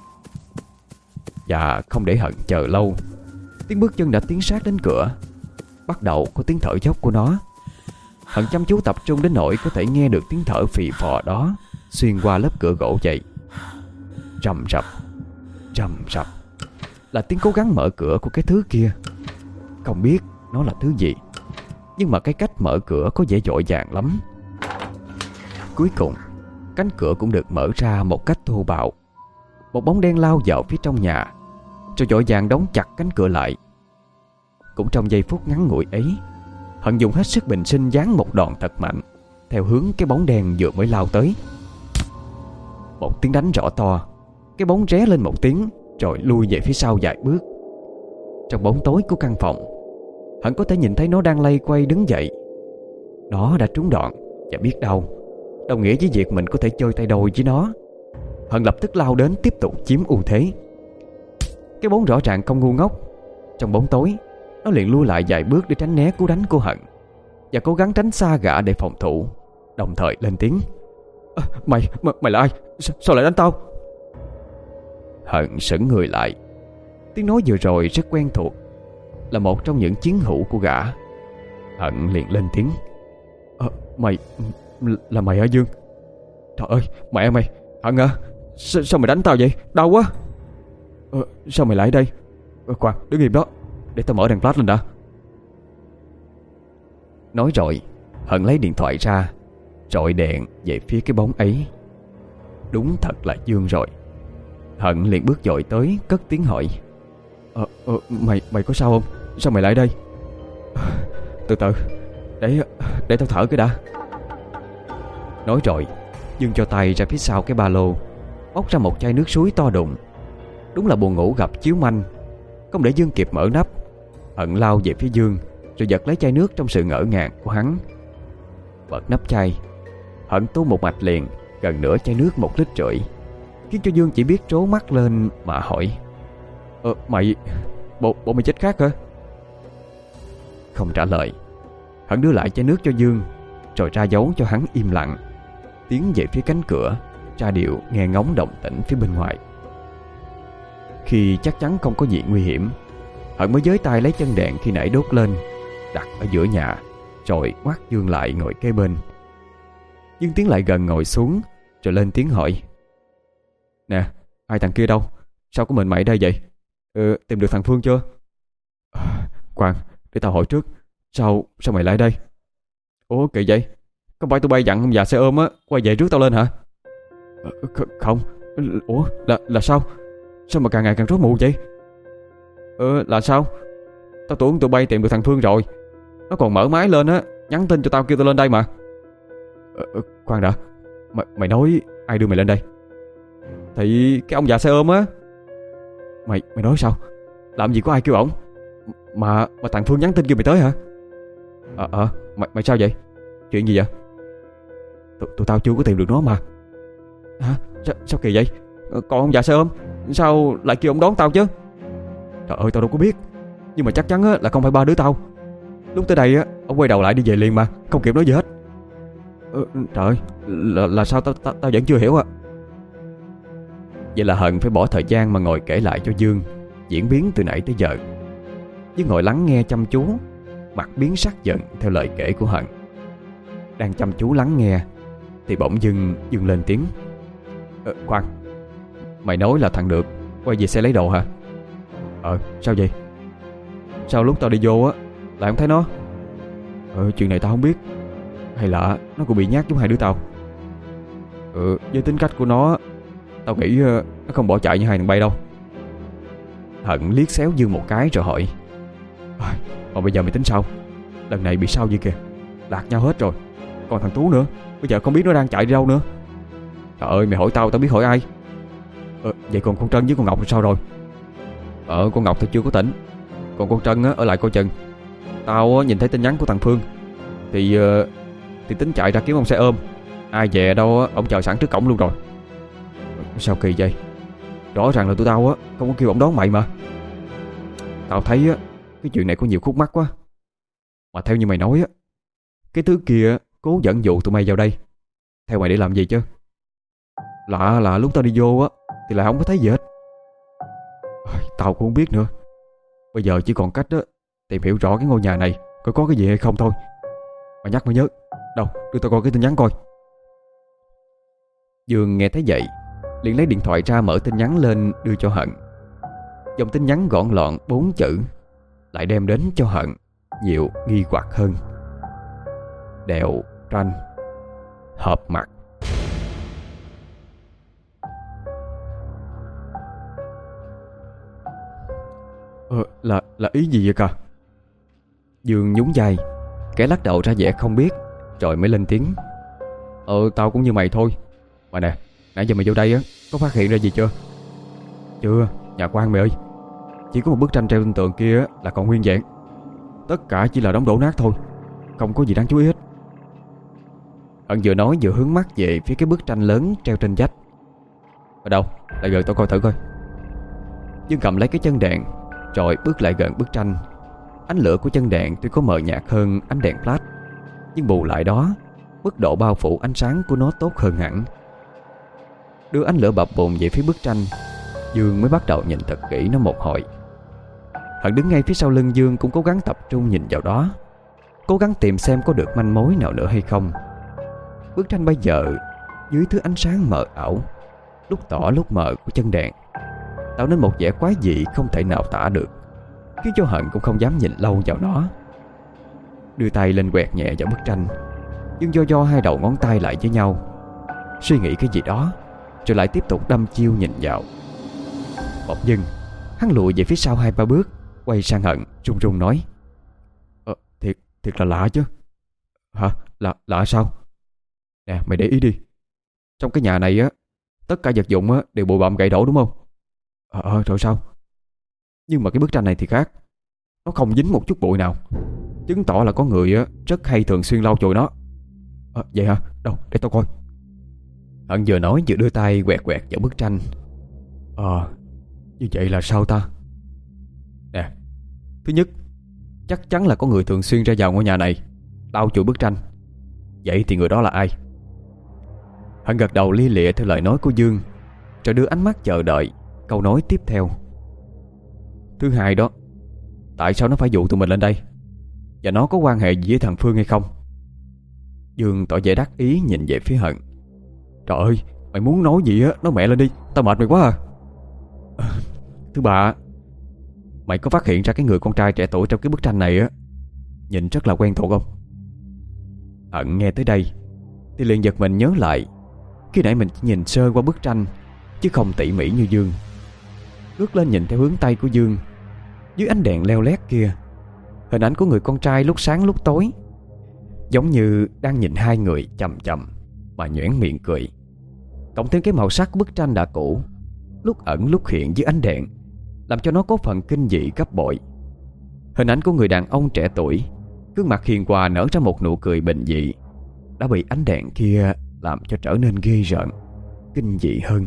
Và không để Hận chờ lâu, tiếng bước chân đã tiến sát đến cửa. Bắt đầu có tiếng thở dốc của nó. Hận chăm chú tập trung đến nỗi có thể nghe được tiếng thở phì phò đó xuyên qua lớp cửa gỗ vậy. Rầm rập, rầm rập là tiếng cố gắng mở cửa của cái thứ kia. Không biết nó là thứ gì, nhưng mà cái cách mở cửa có vẻ vội vàng lắm. Cuối cùng, cánh cửa cũng được mở ra một cách thô bạo. Một bóng đen lao vào phía trong nhà, rồi vội vàng đóng chặt cánh cửa lại. Cũng trong giây phút ngắn ngủi ấy, Hận dùng hết sức bình sinh giáng một đòn thật mạnh theo hướng cái bóng đen vừa mới lao tới. Một tiếng đánh rõ to, cái bóng ré lên một tiếng rồi lui về phía sau vài bước. Trong bóng tối của căn phòng, Hận có thể nhìn thấy nó đang lay quay đứng dậy. Nó đã trúng đòn và biết đâu đồng nghĩa với việc mình có thể chơi tay đôi với nó. Hận lập tức lao đến tiếp tục chiếm ưu thế. Cái bóng rõ ràng không ngu ngốc. Trong bóng tối, nó liền lui lại vài bước để tránh né cú đánh của Hận và cố gắng tránh xa gã để phòng thủ. đồng thời lên tiếng: à, Mày, mày, mày là ai? Sao, sao lại đánh tao? Hận sững người lại. Tiếng nói vừa rồi rất quen thuộc, là một trong những chiến hữu của gã. Hận liền lên tiếng: à, Mày, là mày hả Dương? Trời ơi, mẹ mày, Hận à, sao, sao mày đánh tao vậy? Đau quá. à, Sao mày lại ở đây? à, Khoan, đứng im đó, để tao mở đèn flash lên đã. Nói rồi, Hận lấy điện thoại ra, rọi đèn về phía cái bóng ấy. Đúng thật là Dương rồi. Hận liền bước dội tới, cất tiếng hỏi: ờ, ờ, Mày mày có sao không? Sao mày lại đây? Từ từ, để để tao thở cái đã. Nói rồi, Dương cho tay ra phía sau cái ba lô, bóc ra một chai nước suối to đùng. Đúng là buồn ngủ gặp chiếu manh. Không để Dương kịp mở nắp, Hận lao về phía Dương, rồi giật lấy chai nước trong sự ngỡ ngàng của hắn. Bật nắp chai, Hận tu một mạch liền gần nửa chai nước một lít rưỡi, khiến cho Dương chỉ biết trố mắt lên mà hỏi: Ờ mày, bộ, bộ mày chết khác hả? Không trả lời, Hận đưa lại chai nước cho Dương, rồi ra dấu cho hắn im lặng, tiến về phía cánh cửa, ra điệu nghe ngóng động tĩnh phía bên ngoài. Khi chắc chắn không có gì nguy hiểm, Hận mới giới tay lấy chân đèn khi nãy đốt lên, đặt ở giữa nhà, rồi ngoắt Dương lại ngồi kế bên. Dương tiến lại gần ngồi xuống, rồi lên tiếng hỏi: Nè, hai thằng kia đâu? Sao có mình mày ở đây vậy? Ừ, tìm được thằng Phương chưa? À, khoan, để tao hỏi trước. Sao sao mày lại ở đây? Ủa kỳ vậy? Không phải tụi bay dặn ông già xe ôm á quay về trước tao lên hả? À, không. Ủa là là sao? Sao mà càng ngày càng rối mù vậy? Ờ là sao? Tao tưởng tụi bay tìm được thằng Phương rồi. Nó còn mở máy lên á, nhắn tin cho tao kêu tao lên đây mà. Ờ, khoan đã, mày, mày nói ai đưa mày lên đây? Thì cái ông già xe ôm á. Mày mày nói sao? Làm gì có ai kêu ổng? Mà mà thằng Phương nhắn tin kêu mày tới hả? Ờ ờ mày, mày sao vậy? Chuyện gì vậy? Tụi, tụi tao chưa có tìm được nó mà. Hả? Sao, sao kỳ vậy? Còn ông già xe ôm, sao lại kêu ông đón tao chứ? Trời ơi tao đâu có biết. Nhưng mà chắc chắn á, là không phải ba đứa tao. Lúc tới đây á, ông quay đầu lại đi về liền mà, không kịp nói gì hết. Ờ, trời ơi, là, là sao tao, tao, tao vẫn chưa hiểu à. Vậy là Hận phải bỏ thời gian mà ngồi kể lại cho Dương diễn biến từ nãy tới giờ. Dương ngồi lắng nghe chăm chú, mặt biến sắc giận theo lời kể của Hận. Đang chăm chú lắng nghe thì bỗng dưng Dương lên tiếng: ờ, khoan, mày nói là thằng Được quay về xe lấy đồ hả? Ờ, sao vậy? Sao lúc tao đi vô á lại không thấy nó? Ờ, chuyện này tao không biết. Hay là nó cũng bị nhát giống hai đứa tao? Ừ, với tính cách của nó, tao nghĩ nó không bỏ chạy như hai thằng bay đâu. Hận liếc xéo Dương một cái rồi hỏi: à, mà bây giờ mày tính sao? Lần này bị sao vậy kìa? Lạc nhau hết rồi. Còn thằng Tú nữa, bây giờ không biết nó đang chạy đi đâu nữa. Trời ơi, mày hỏi tao, tao biết hỏi ai? Ờ, vậy còn con Trân với con Ngọc thì sao rồi? Ờ, con Ngọc thì chưa có tỉnh. Còn con Trân á, ở lại coi chừng. Tao á, nhìn thấy tin nhắn của thằng Phương Thì uh, thì tính chạy ra kiếm ông xe ôm. Ai về đâu á, ông chờ sẵn trước cổng luôn rồi. Sao kỳ vậy? Rõ ràng là tụi tao á không có kêu ông đón mày mà. Tao thấy á, cái chuyện này có nhiều khúc mắc quá. Mà theo như mày nói á, cái thứ kia cố dẫn dụ tụi mày vào đây. Theo mày để làm gì chứ? Lạ là lúc tao đi vô á thì lại không có thấy gì hết. Tao cũng không biết nữa. Bây giờ chỉ còn cách á tìm hiểu rõ cái ngôi nhà này có có cái gì hay không thôi. Mà nhắc mới nhớ. Đâu, đưa tao coi cái tin nhắn coi. Dương nghe thấy vậy liền lấy điện thoại ra mở tin nhắn lên đưa cho Hận. Dòng tin nhắn gọn lọn bốn chữ lại đem đến cho Hận nhiều nghi hoặc hơn: Đèo Tranh hợp mặt. Ờ, là, là ý gì vậy cả? Dương nhún vai, kẻ lắc đầu ra vẻ không biết, rồi mới lên tiếng: Ờ, tao cũng như mày thôi. Mà nè, nãy giờ mày vô đây á, có phát hiện ra gì chưa? Chưa, nhà quan mày ơi. Chỉ có một bức tranh treo trên tường kia là còn nguyên vẹn. Tất cả chỉ là đống đổ nát thôi, không có gì đáng chú ý hết. Hận vừa nói vừa hướng mắt về phía cái bức tranh lớn treo trên vách. Ở đâu? Lại gần tao coi thử coi. Dương cầm lấy cái chân đèn rồi bước lại gần bức tranh. Ánh lửa của chân đèn tuy có mờ nhạt hơn ánh đèn flash, nhưng bù lại đó mức độ bao phủ ánh sáng của nó tốt hơn hẳn. Đưa ánh lửa bập bùng về phía bức tranh, Dương mới bắt đầu nhìn thật kỹ nó một hồi. Hận đứng ngay phía sau lưng Dương cũng cố gắng tập trung nhìn vào đó, cố gắng tìm xem có được manh mối nào nữa hay không. Bức tranh bây giờ dưới thứ ánh sáng mờ ảo, lúc tỏ lúc mờ của chân đèn, tạo nên một vẻ quái dị không thể nào tả được, khiến cho Hận cũng không dám nhìn lâu vào nó. Đưa tay lên quẹt nhẹ vào bức tranh, Dương do do hai đầu ngón tay lại với nhau, suy nghĩ cái gì đó, rồi lại tiếp tục đâm chiêu nhìn vào. Bỗng dưng hắn lùi về phía sau hai ba bước, quay sang Hận run run nói: Ờ, thiệt, thiệt là lạ chứ. Hả? Lạ, lạ sao? Nè, mày để ý đi. Trong cái nhà này á, tất cả vật dụng á đều bụi bặm gãy đổ đúng không? Ờ, ờ, rồi sao? Nhưng mà cái bức tranh này thì khác. Nó không dính một chút bụi nào, chứng tỏ là có người á rất hay thường xuyên lau chùi nó. À, vậy hả? Đâu, để tao coi. Hận vừa nói vừa đưa tay quẹt quẹt vào bức tranh. Ờ, như vậy là sao ta? Nè, thứ nhất, chắc chắn là có người thường xuyên ra vào ngôi nhà này lau chùi bức tranh. Vậy thì người đó là ai? Hận gật đầu lia lịa theo lời nói của Dương, rồi đưa ánh mắt chờ đợi câu nói tiếp theo. Thứ hai đó, tại sao nó phải dụ tụi mình lên đây? Và nó có quan hệ gì với thằng Phương hay không? Dương tỏ vẻ đắc ý nhìn về phía Hận. Trời ơi, mày muốn nói gì á, nói mẹ lên đi, tao mệt mày quá à. À, thứ ba, mày có phát hiện ra cái người con trai trẻ tuổi trong cái bức tranh này á nhìn rất là quen thuộc không? Hận nghe tới đây thì liền giật mình nhớ lại, khi nãy mình chỉ nhìn sơ qua bức tranh chứ không tỉ mỉ như Dương. Ngước lên nhìn theo hướng tay của Dương, dưới ánh đèn leo lét kia, hình ảnh của người con trai lúc sáng lúc tối, giống như đang nhìn hai người chầm chầm mà nhoẻn miệng cười. Cộng thêm cái màu sắc của bức tranh đã cũ, lúc ẩn lúc hiện dưới ánh đèn, làm cho nó có phần kinh dị gấp bội. Hình ảnh của người đàn ông trẻ tuổi, gương mặt hiền hòa nở ra một nụ cười bình dị, đã bị ánh đèn kia làm cho trở nên ghê rợn, kinh dị hơn.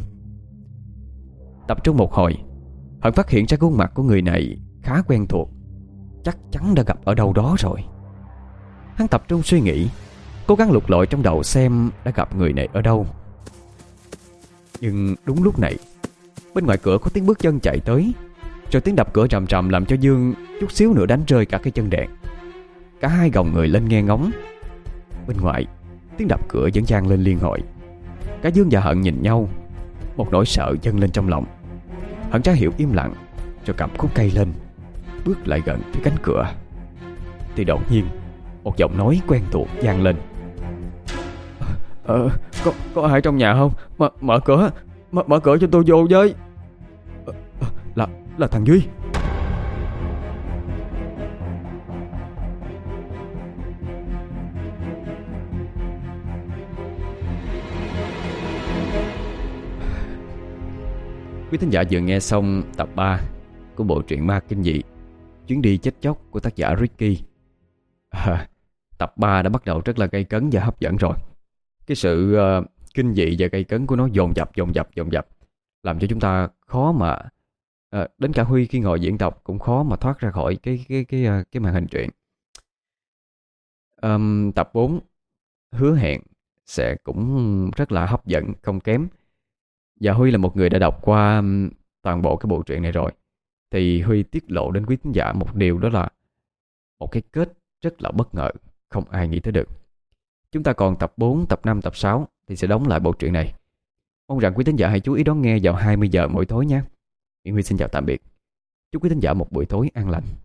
Tập trung một hồi, Hận phát hiện ra khuôn mặt của người này khá quen thuộc, chắc chắn đã gặp ở đâu đó rồi. Hắn tập trung suy nghĩ, cố gắng lục lọi trong đầu xem đã gặp người này ở đâu. Nhưng đúng lúc này, bên ngoài cửa có tiếng bước chân chạy tới, rồi tiếng đập cửa rầm rầm làm cho Dương chút xíu nữa đánh rơi cả cái chân đèn. Cả hai gồng người lên nghe ngóng. Bên ngoài, tiếng đập cửa vẫn vang lên liên hồi. Cả Dương và Hận nhìn nhau, một nỗi sợ dâng lên trong lòng. Hận ra hiệu im lặng, rồi cầm khúc cây lên, bước lại gần phía cánh cửa. Thì đột nhiên, một giọng nói quen thuộc vang lên. Ờ, có, có ai trong nhà không? Mở, mở cửa, mở, mở cửa cho tôi vô với. Ờ, là, là thằng Duy. Quý thính giả vừa nghe xong tập ba của bộ truyện ma kinh dị Chuyến đi chết chóc của tác giả Ricky. À, tập ba đã bắt đầu rất là gay cấn và hấp dẫn rồi. Cái sự uh, kinh dị và gay cấn của nó dồn dập dồn dập dồn dập làm cho chúng ta khó mà uh, đến cả Huy khi ngồi diễn đọc cũng khó mà thoát ra khỏi cái cái cái uh, cái màn hình truyện. Um, tập bốn hứa hẹn sẽ cũng rất là hấp dẫn không kém. Và Huy là một người đã đọc qua um, toàn bộ cái bộ truyện này rồi, thì Huy tiết lộ đến quý thính giả một điều, đó là một cái kết rất là bất ngờ, không ai nghĩ tới được. Chúng ta còn tập bốn, tập năm, tập sáu thì sẽ đóng lại bộ truyện này. Mong rằng quý thính giả hãy chú ý đón nghe vào hai mươi giờ mỗi tối nhé. Nguyễn Huy xin chào tạm biệt. Chúc quý thính giả một buổi tối an lành.